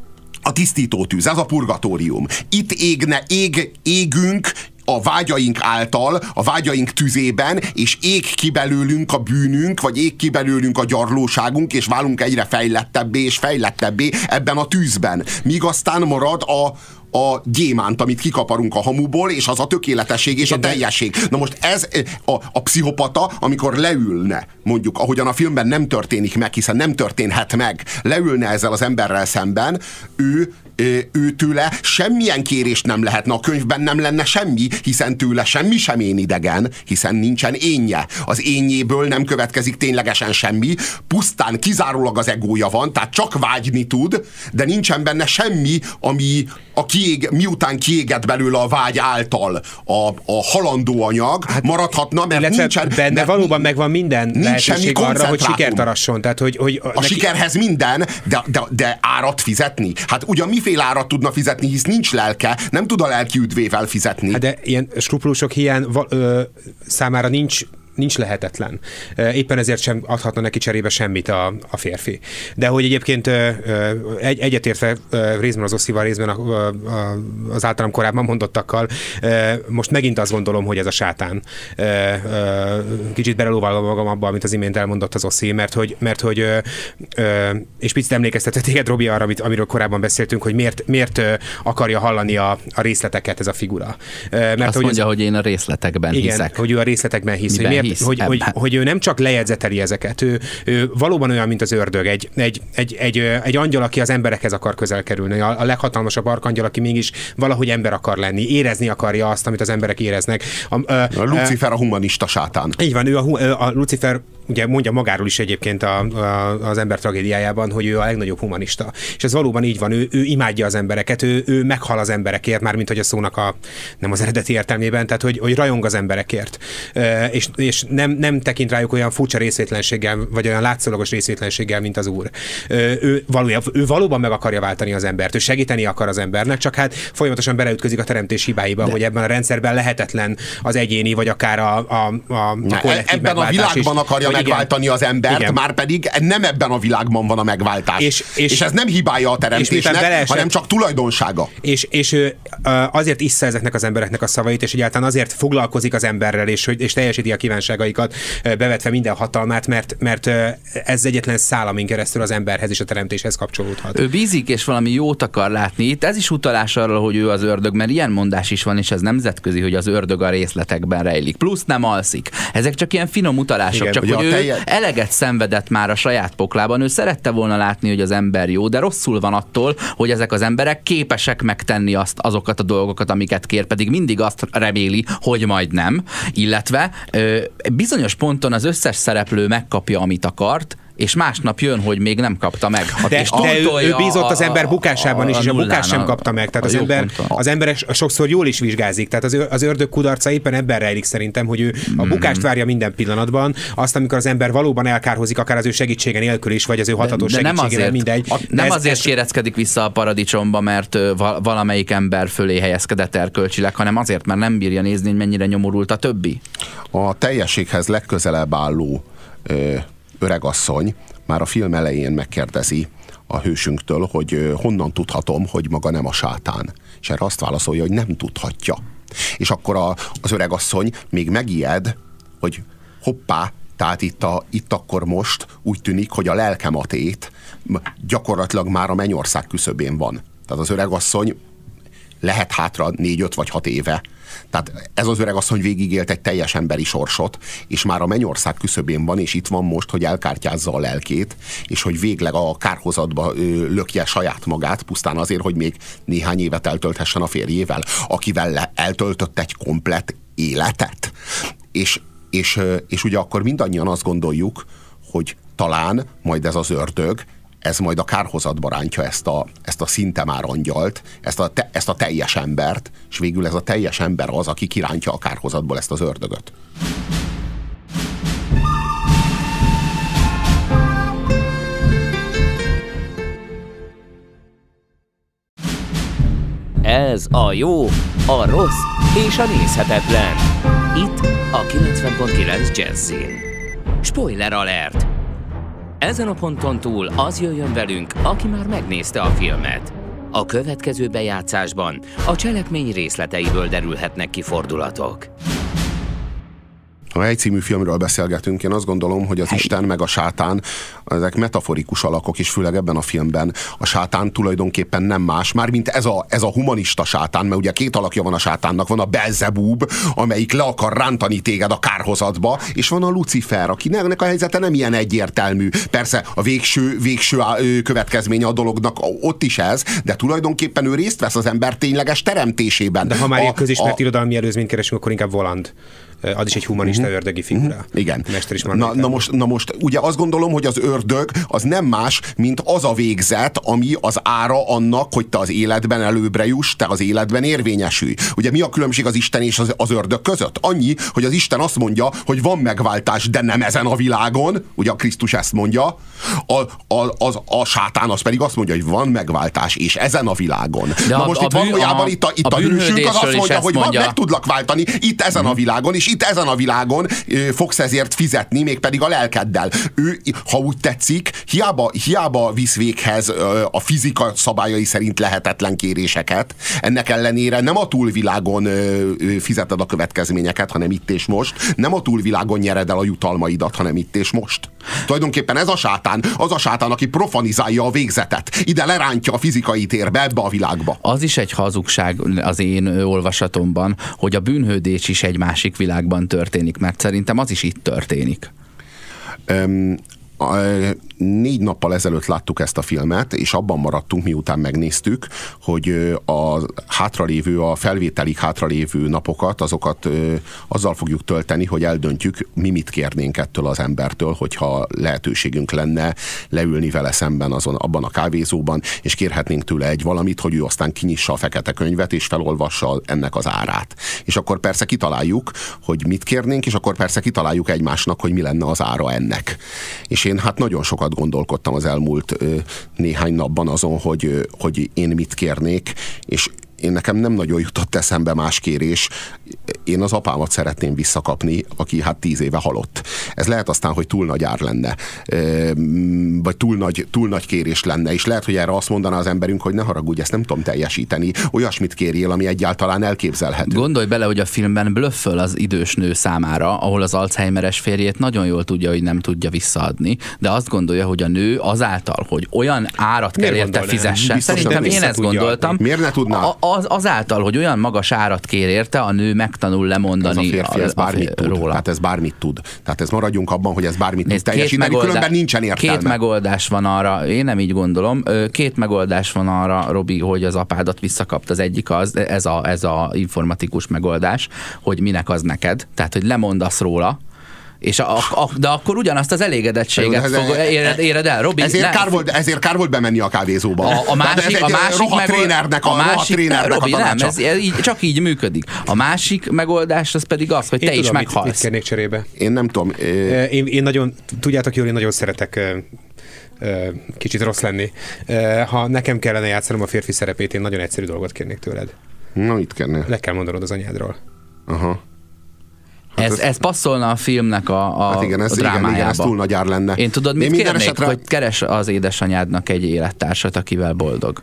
a tisztítótűz, ez a purgatórium. Itt égne, ég, égünk a vágyaink által, a vágyaink tüzében, és ég ki belőlünk a bűnünk, vagy ég ki belőlünk a gyarlóságunk, és válunk egyre fejlettebbé és fejlettebbé ebben a tűzben. Míg aztán marad a a gyémánt, amit kikaparunk a hamuból, és az a tökéletesség és a teljesség. Na most ez a, a pszichopata, amikor leülne, mondjuk, ahogyan a filmben nem történik meg, hiszen nem történhet meg, leülne ezzel az emberrel szemben, ő, ő tőle semmilyen kérést nem lehetne, a könyvben nem lenne semmi, hiszen tőle semmi sem én idegen, hiszen nincsen énje. Az énjéből nem következik ténylegesen semmi, pusztán kizárólag az egója van, tehát csak vágyni tud, de nincsen benne semmi, ami a kiég, miután kiégett belőle a vágy által a, a halandó anyag, hát, maradhatna, mert nincsen... Benne mert valóban megvan minden lehetőség arra, hogy sikert arasson. Tehát, hogy, hogy a neki... sikerhez minden, de, de, de árat fizetni? Hát ugyan miféle árat tudna fizetni, hisz nincs lelke, nem tud a lelki üdvével fizetni. Hát de ilyen skrupulósok hiány ö, számára nincs nincs lehetetlen. Éppen ezért sem adhatna neki cserébe semmit a, a férfi. De hogy egyébként egy, egyetértve részben az Osszival, részben a, a, az általam korábban mondottakkal, most megint azt gondolom, hogy ez a sátán. Kicsit belelóvalva magam abban, amit az imént elmondott az Osszi, mert hogy, mert hogy és picit emlékeztetve téged, Robi, arra, amit, amiről korábban beszéltünk, hogy miért, miért akarja hallani a, a részleteket ez a figura. Mert azt hogy mondja, az, hogy én a részletekben igen, hiszek. hogy ő a részletekben hisz. Hogy, miért, hisz hogy, hogy, hogy ő nem csak lejegyzeteli ezeket, ő, ő valóban olyan, mint az ördög, egy, egy, egy, egy, egy angyal, aki az emberekhez akar közel kerülni, a, a leghatalmasabb arkangyal, aki mégis valahogy ember akar lenni, érezni akarja azt, amit az emberek éreznek. A, a, a Lucifer a humanista sátán. Így van, ő a, a Lucifer ugye mondja magáról is egyébként a, a, az ember tragédiájában, hogy ő a legnagyobb humanista. És ez valóban így van, ő, ő imádja az embereket, ő, ő meghal az emberekért, már mint hogy a szónak a, nem az eredeti értelmében, tehát hogy, hogy rajong az emberekért. E, és és nem, nem tekint rájuk olyan furcsa részvétlenséggel, vagy olyan látszólagos részvétlenséggel, mint az Úr. E, ő, valójában, ő valóban meg akarja váltani az embert, ő segíteni akar az embernek, csak hát folyamatosan beleütközik a teremtés hibáiba, de hogy ebben a rendszerben lehetetlen az egyéni, vagy akár a, a, a, a kollektív ebben a világban is, akarja megváltani igen, az embert, igen. Már pedig nem ebben a világban van a megváltás. És, és, és ez nem hibája a teremtésnek, esett, hanem csak tulajdonsága. És, és ő azért issza ezeknek az embereknek a szavait, és egyáltalán azért foglalkozik az emberrel, és, és teljesíti a kívánságaikat, bevetve minden hatalmát, mert, mert ez egyetlen szál, amin keresztül az emberhez és a teremtéshez kapcsolódhat. Ő bízik, és valami jót akar látni. Itt ez is utalás arra, hogy ő az ördög, mert ilyen mondás is van, és ez nemzetközi, hogy az ördög a részletekben rejlik. Plusz nem alszik. Ezek csak ilyen finom utalások, igen, csak hogy ő telje... eleget szenvedett már a saját poklában. Ő szerette volna látni, hogy az ember jó, de rosszul van attól, hogy ezek az emberek képesek megtenni azt, azokat a dolgokat, amiket kér, pedig mindig azt reméli, hogy majd nem. Illetve ö, bizonyos ponton az összes szereplő megkapja, amit akart, és másnap jön, hogy még nem kapta meg. De, és de ő, ő bízott az ember bukásában is, és a bukás sem kapta meg. Tehát az ember, az ember sokszor jól is vizsgázik. Tehát az, az ördög kudarca éppen ebben rejlik szerintem, hogy ő a bukást várja minden pillanatban, azt, amikor az ember valóban elkárhozik, akár az ő segítsége nélkül is, vagy az ő hatatos de, de segítségével, mindegy. A, nem ez, azért ez... kéreckedik vissza a paradicsomba, mert valamelyik ember fölé helyezkedett erkölcsileg, hanem azért, mert nem bírja nézni, hogy mennyire nyomorult a többi. A teljességhez legközelebb álló ö... öregasszony már a film elején megkérdezi a hősünktől, hogy honnan tudhatom, hogy maga nem a sátán. És erre azt válaszolja, hogy nem tudhatja. És akkor a, az öregasszony még megijed, hogy hoppá, tehát itt, a, itt akkor most úgy tűnik, hogy a lelkematét gyakorlatilag már a mennyország küszöbén van. Tehát az öregasszony lehet hátra négy-öt vagy hat éve. Tehát ez az öregasszony végigélt egy teljes emberi sorsot, és már a mennyország küszöbén van, és itt van most, hogy elkártyázza a lelkét, és hogy végleg a kárhozatba ö, lökje saját magát, pusztán azért, hogy még néhány évet eltölthessen a férjével, akivel le, eltöltött egy komplett életet. És, és, és ugye akkor mindannyian azt gondoljuk, hogy talán majd ez az ördög, ez majd a kárhozatba rántja ezt a, ezt a szinte már angyalt, ezt a, te, ezt a teljes embert, és végül ez a teljes ember az, aki kirántja a kárhozatból ezt az ördögöt. Ez a jó, a rossz és a nézhetetlen. Itt a kilencven pont kilenc Jazzin. Spoiler alert! Ezen a ponton túl az jöjjön velünk, aki már megnézte a filmet. A következő bejátszásban a cselekmény részleteiből derülhetnek ki fordulatok. A Hely című filmről beszélgetünk, én azt gondolom, hogy az Hely. Isten meg a sátán, ezek metaforikus alakok, és főleg ebben a filmben a sátán tulajdonképpen nem más, mármint ez a, ez a humanista sátán, mert ugye két alakja van a sátánnak, van a Belzebub, amelyik le akar rántani téged a kárhozatba, és van a Lucifer, akinek a helyzete nem ilyen egyértelmű. Persze a végső, végső következménye a dolognak ott is ez, de tulajdonképpen ő részt vesz az ember tényleges teremtésében. De ha már ilyen közismert a... irodalmi előzményt keresünk, akkor inkább Voland. Az is egy humanista uh-huh. ördögi figura. Uh-huh. Igen. Na, na, most, na most ugye azt gondolom, hogy az ördög az nem más, mint az a végzet, ami az ára annak, hogy te az életben előbbre juss, te az életben érvényesülj. Ugye mi a különbség az Isten és az, az ördög között? Annyi, hogy az Isten azt mondja, hogy van megváltás, de nem ezen a világon. Ugye a Krisztus ezt mondja. A, a, az, a sátán az pedig azt mondja, hogy van megváltás, és ezen a világon. De na a, most a itt bű, valójában a, itt a, itt a, a hősünk az azt mondja, hogy mondja. Van, meg tudlak váltani itt ezen hmm. a világon, és itt ezen a világon fogsz ezért fizetni, mégpedig a lelkeddel. Ő, ha úgy tetszik, hiába, hiába visz véghez a fizika szabályai szerint lehetetlen kéréseket, ennek ellenére nem a túlvilágon fizeted a következményeket, hanem itt és most, nem a túlvilágon nyered el a jutalmaidat, hanem itt és most. Tulajdonképpen ez a sátán, az a sátán, aki profanizálja a végzetet. Ide lerántja a fizikai térbe, ebbe a világba. Az is egy hazugság az én olvasatomban, hogy a bűnhődés is egy másik világban történik, mert szerintem az is itt történik. Um, a, négy nappal ezelőtt láttuk ezt a filmet, és abban maradtunk, miután megnéztük, hogy a hátralévő, a felvételig hátralévő napokat, azokat azzal fogjuk tölteni, hogy eldöntjük, mi mit kérnénk ettől az embertől, hogyha lehetőségünk lenne leülni vele szemben azon, abban a kávézóban, és kérhetnénk tőle egy valamit, hogy ő aztán kinyissa a fekete könyvet, és felolvassa ennek az árát. És akkor persze kitaláljuk, hogy mit kérnénk, és akkor persze kitaláljuk egymásnak, hogy mi lenne az ára ennek. És én hát nagyon sokat gondolkodtam az elmúlt ö, néhány napban azon, hogy, ö, hogy én mit kérnék, és én nekem nem nagyon jutott eszembe más kérés. Én az apámat szeretném visszakapni, aki hát tíz éve halott. Ez lehet aztán, hogy túl nagy ár lenne, vagy túl nagy, túl nagy kérés lenne, és lehet, hogy erre azt mondaná az emberünk, hogy ne haragudj, ezt nem tudom teljesíteni. Olyasmit kérjél, ami egyáltalán elképzelhető. Gondolj bele, hogy a filmben blöfföl az idős nő számára, ahol az Alzheimeres férjét nagyon jól tudja, hogy nem tudja visszaadni, de azt gondolja, hogy a nő azáltal, hogy olyan árat kell érte fizessen. Szerintem én ezt gondoltam. Miért ne tudná? A, Az, azáltal, hogy olyan magas árat kér érte, a nő megtanul lemondani. Ez a férfi, ez bármit a, tud. Róla. Tehát ez bármit tud. Tehát ez maradjunk abban, hogy ez bármit Nézd, tud teljesíteni, megoldá... különben nincsen értelme. Két megoldás van arra, én nem így gondolom, két megoldás van arra, Robi, hogy az apádat visszakapt. Az egyik az, ez a, ez a informatikus megoldás, hogy minek az neked, tehát hogy lemondasz róla, és a, a, de akkor ugyanazt az elégedettséget ez, fog, éred, éred el, Robi. Ezért kár, volt, ezért kár volt bemenni a kávézóba. A, a másik, a másik rohadt trénernek a, a másik, trénernek Robi, a nem, ez, ez így, csak így működik. A másik megoldás az pedig az, hogy én te tudom, is meghalsz. Mit, mit kérnék cserébe? Én nem tudom. Én, én nagyon, tudjátok jól, én nagyon szeretek kicsit rossz lenni. Ha nekem kellene játszanom a férfi szerepét, én nagyon egyszerű dolgot kérnék tőled. Na, mit kérnél? Le kell mondanod az anyádról. Aha. Hát ez, ez, ez passzolna a filmnek a, a, hát igen, ez, a drámájába. Igen, igen, ez túl nagy ár lenne. Én tudod, mit kérnék? Esetre... Hogy keres az édesanyádnak egy élettársat, akivel boldog.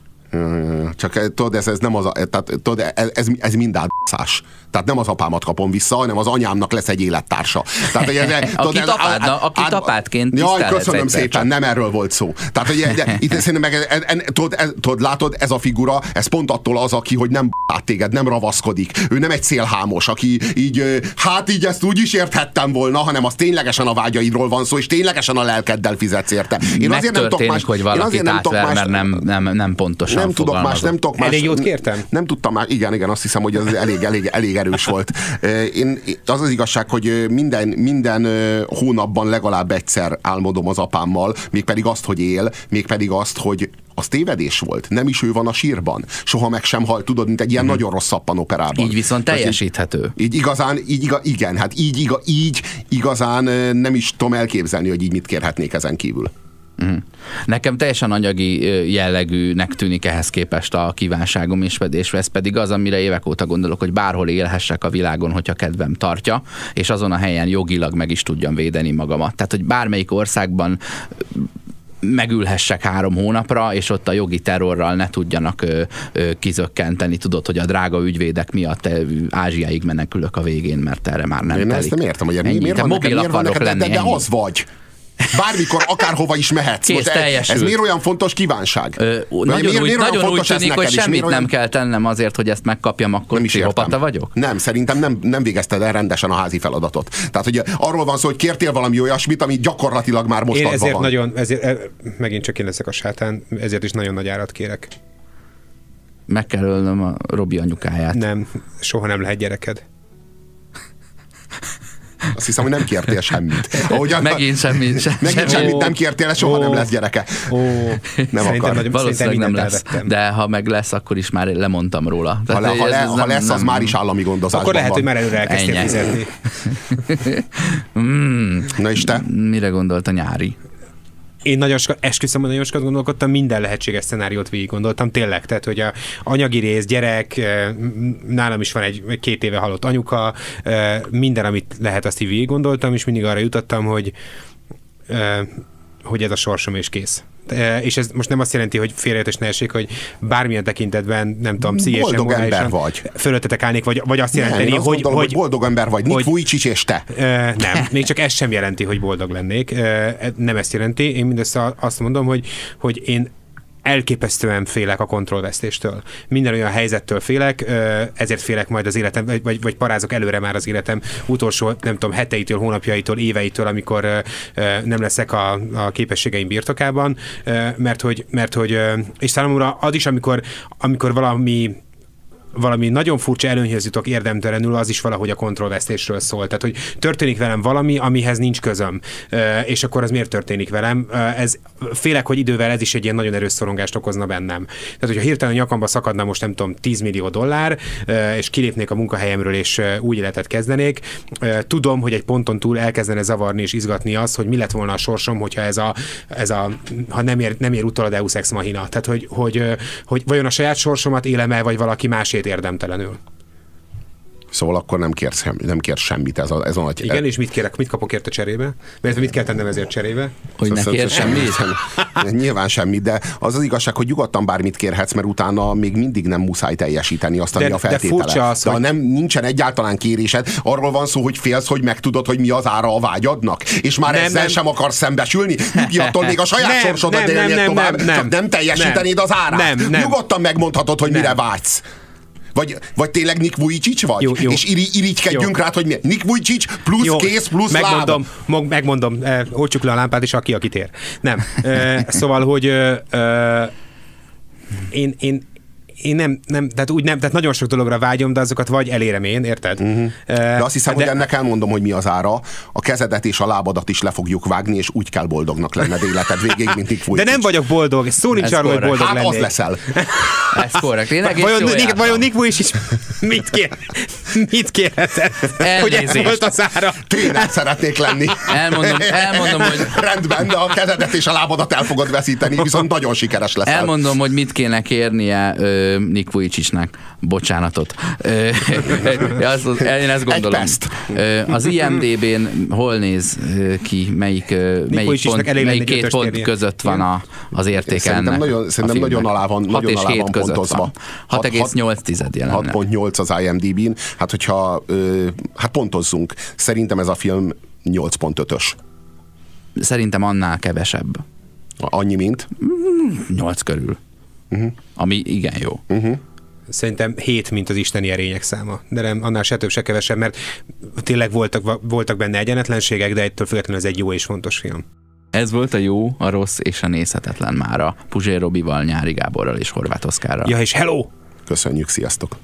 Csak tudod, ez, ez nem az a, tehát, tudod, ez, ez, ez mind átszás. Tehát nem az apámat kapom vissza, hanem az anyámnak lesz egy élettársa. Tehát, ez, aki tudod, tapádna, aki át, tapádként jaj, köszönöm szépen, csak. Nem erről volt szó. Tehát, hogy de, itt szerintem meg, ez, ez, tudod, ez, tudod, látod, ez a figura, ez pont attól az, aki, hogy nem b***át téged, nem ravaszkodik. Ő nem egy szélhámos, aki így, hát így ezt úgy is érthettem volna, hanem az ténylegesen a vágyaidról van szó, és ténylegesen a lelkeddel fizetsz érte. Én azért nem tudok más, hogy valakit átver, mert nem, nem, nem pontosan nem tudok más, nem tudok más. Elég jót kértem? Nem tudtam már, igen, igen, azt hiszem, hogy ez elég, elég, elég erős volt. Én, az az igazság, hogy minden, minden hónapban legalább egyszer álmodom az apámmal, mégpedig azt, hogy él, mégpedig azt, hogy az tévedés volt. Nem is ő van a sírban. Soha meg sem hal, tudod, mint egy ilyen hmm. nagyon rossz szappanoperában. Így viszont teljesíthető. Így, így igazán, így iga, igen, hát így, iga, így igazán nem is tudom elképzelni, hogy így mit kérhetnék ezen kívül. Mm. Nekem teljesen anyagi jellegűnek tűnik ehhez képest a kívánságom, és ez pedig az, amire évek óta gondolok, hogy bárhol élhessek a világon, hogyha kedvem tartja, és azon a helyen jogilag meg is tudjam védeni magamat. Tehát, hogy bármelyik országban megülhessek három hónapra, és ott a jogi terrorral ne tudjanak ö, ö, kizökkenteni. Tudod, hogy a drága ügyvédek miatt ázsiáig menekülök a végén, mert erre már nem Én telik. ezt nem értem, hogy ennyi. miért van mobil neked, miért akarok van neked, lenni, de, de az vagy. Bármikor, akárhova is mehetsz. Kész, ez, ez miért olyan fontos kívánság? Ö, nagyon miért, úgy, miért nagyon úgy tűnik, hogy semmit olyan... nem kell tennem azért, hogy ezt megkapjam, akkor pszichopata vagyok? Nem, szerintem nem, nem végezted el rendesen a házi feladatot. Tehát, hogy arról van szó, hogy kértél valami olyasmit, ami gyakorlatilag már most én adva ezért van. Nagyon, ezért, megint csak én leszek a sátán, ezért is nagyon nagy árat kérek. Meg kell ölnöm a Robi anyukáját. Nem, soha nem lehet gyereked. Azt hiszem, hogy nem kértél semmit. Ahogyan, megint semmit. Sem, megint semmi. semmit nem kértél, soha oh. nem lesz gyereke. Oh. Nem akar. Nagy, valószínűleg nem lesz. Elvettem. De ha meg lesz, akkor is már lemondtam róla. Ha, le, ha, le, ha nem, lesz, az nem, már is állami gondozásban akkor lehet, van. hogy már előre elkezdtél fizetni. mm. Na és te? Mire gondolt a nyári? Én nagyon sokat, esküszöm, hogy nagyon sokat gondolkodtam, minden lehetséges szenáriót végig gondoltam, tényleg, tehát, hogy a anyagi rész, gyerek, nálam is van egy két éve halott anyuka, minden, amit lehet, azt így végig gondoltam, és mindig arra jutottam, hogy, hogy ez a sorsom és kész. És ez most nem azt jelenti, hogy félreértés ne essék, hogy bármilyen tekintetben, nem tudom, pszichésen, boldog ember vagy. Fölöttetek állnék, vagy, vagy azt jelenteni, nem, azt hogy, gondolom, hogy, hogy boldog ember vagy, Nick Vujicic és te. Nem, még csak ez sem jelenti, hogy boldog lennék. Nem ezt jelenti. Én mindössze azt mondom, hogy, hogy én elképesztően félek a kontrollvesztéstől. Minden olyan helyzettől félek, ezért félek majd az életem, vagy, vagy parázok előre már az életem utolsó, nem tudom, heteitől, hónapjaitól, éveitől, amikor nem leszek a, a képességeim birtokában, mert hogy, mert hogy és számomra az is, amikor, amikor valami valami nagyon furcsa előnyhöz jutok érdemtelenül, az is valahogy a kontrollvesztésről szól. Tehát, hogy történik velem valami, amihez nincs közöm. És akkor az miért történik velem? Ez, félek, hogy idővel ez is egy ilyen nagyon erős szorongást okozna bennem. Tehát, hogyha hirtelen a nyakamba szakadna most, nem tudom, tíz millió dollár, és kilépnék a munkahelyemről, és új életet kezdenék, tudom, hogy egy ponton túl elkezdene zavarni és izgatni az, hogy mi lett volna a sorsom, hogyha ez a, ez a ha nem ér, nem ér utol a Deus Ex Machina. Tehát, hogy, hogy, hogy vajon a saját sorsomat élem el, vagy valaki másét érdemtelenül. Szóval akkor nem kérsz, nem kérsz semmit ez a, ez a nagy... Igen, és mit kérek, mit kapok érte cserébe? Mert mit kell tennem ezért cserébe? Hogy ne kérsz semmit? Nyilván semmit, de az az igazság, hogy nyugodtan bármit kérhetsz, mert utána még mindig nem muszáj teljesíteni azt, ami de, a feltétele. De furcsa az, de hogy... nem, nincsen egyáltalán kérésed, arról van szó, hogy félsz, hogy megtudod, hogy mi az ára a vágyadnak, és már nem, ezzel nem. sem akarsz szembesülni, nyugi attól még a saját nem, sorsodat nem, nem, nem, tovább, nem, nem, csak nem teljesítenéd nem, az árát. Nem, nem. Nyugodtan megmondhatod, hogy nem. mire vágysz. Vagy, vagy tényleg Nick Vujicic vagy? Jó, jó. És iri, irigykedjünk rá, hogy mi? Nick Vujicic plusz jó. kész plusz megmondom, láb. Megmondom, eh, oltsuk le a lámpát, és aki, aki tér. Nem. Eh, szóval, hogy eh, én, én Én nem, nem, tehát úgy nem, tehát nagyon sok dologra vágyom, de azokat vagy elérem én, érted? Uh-huh. De azt hiszem, de... hogy ennek elmondom, hogy mi az ára. A kezedet és a lábadat is le fogjuk vágni, és úgy kell boldognak lenned életed végig, mint Nick Vujicic. De nem vagyok boldog, szó nincs arról, hogy boldog hát lennék. az leszel. Ez korrekt. Én egész vajon, jól Nick, vajon Nick Vujicic mit kér? Mit kérhetett? Hogy ez volt az ára? Tréner szeretnék lenni. Elmondom, elmondom, hogy... Rendben, de a kezedet és a lábadat el fogod veszíteni, viszont nagyon sikeres leszel. Elmondom, hogy mit kéne kérnie ö, Nick Vujicicnek. Bocsánatot. Ö, az, az, én ezt gondolom. Ö, az I M D B-n hol néz ki, melyik, melyik, pont, melyik két pont kérnie. között van a, az értéke szerintem ennek? Nagyon, szerintem nagyon alá van, nagyon alá van pontozva. hat egész nyolc jelenleg. hat pont nyolc az I M D B-n. Hát, hogyha ö, hát pontozzunk. Szerintem ez a film nyolc pont ötös. Szerintem annál kevesebb. Annyi, mint? nyolc körül. Uh-huh. Ami igen jó. Uh-huh. Szerintem hét, mint az isteni erények száma. De nem, annál se több, se kevesebb, mert tényleg voltak, voltak benne egyenetlenségek, de ettől függetlenül ez egy jó és fontos film. Ez volt a jó, a rossz és a nézhetetlen mára. Puzsér Robival, Nyári Gáborral és Horváth Oszkárral. Ja, és hello! Köszönjük, sziasztok!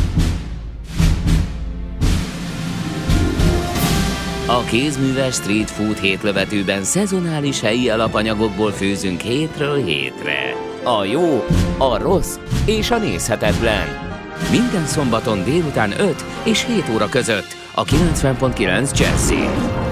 A kézműves street food hétlövetőben szezonális helyi alapanyagokból főzünk hétről hétre. A jó, a rossz és a nézhetetlen. Minden szombaton délután öt és hét óra között a kilencven pont kilenc Jazzin.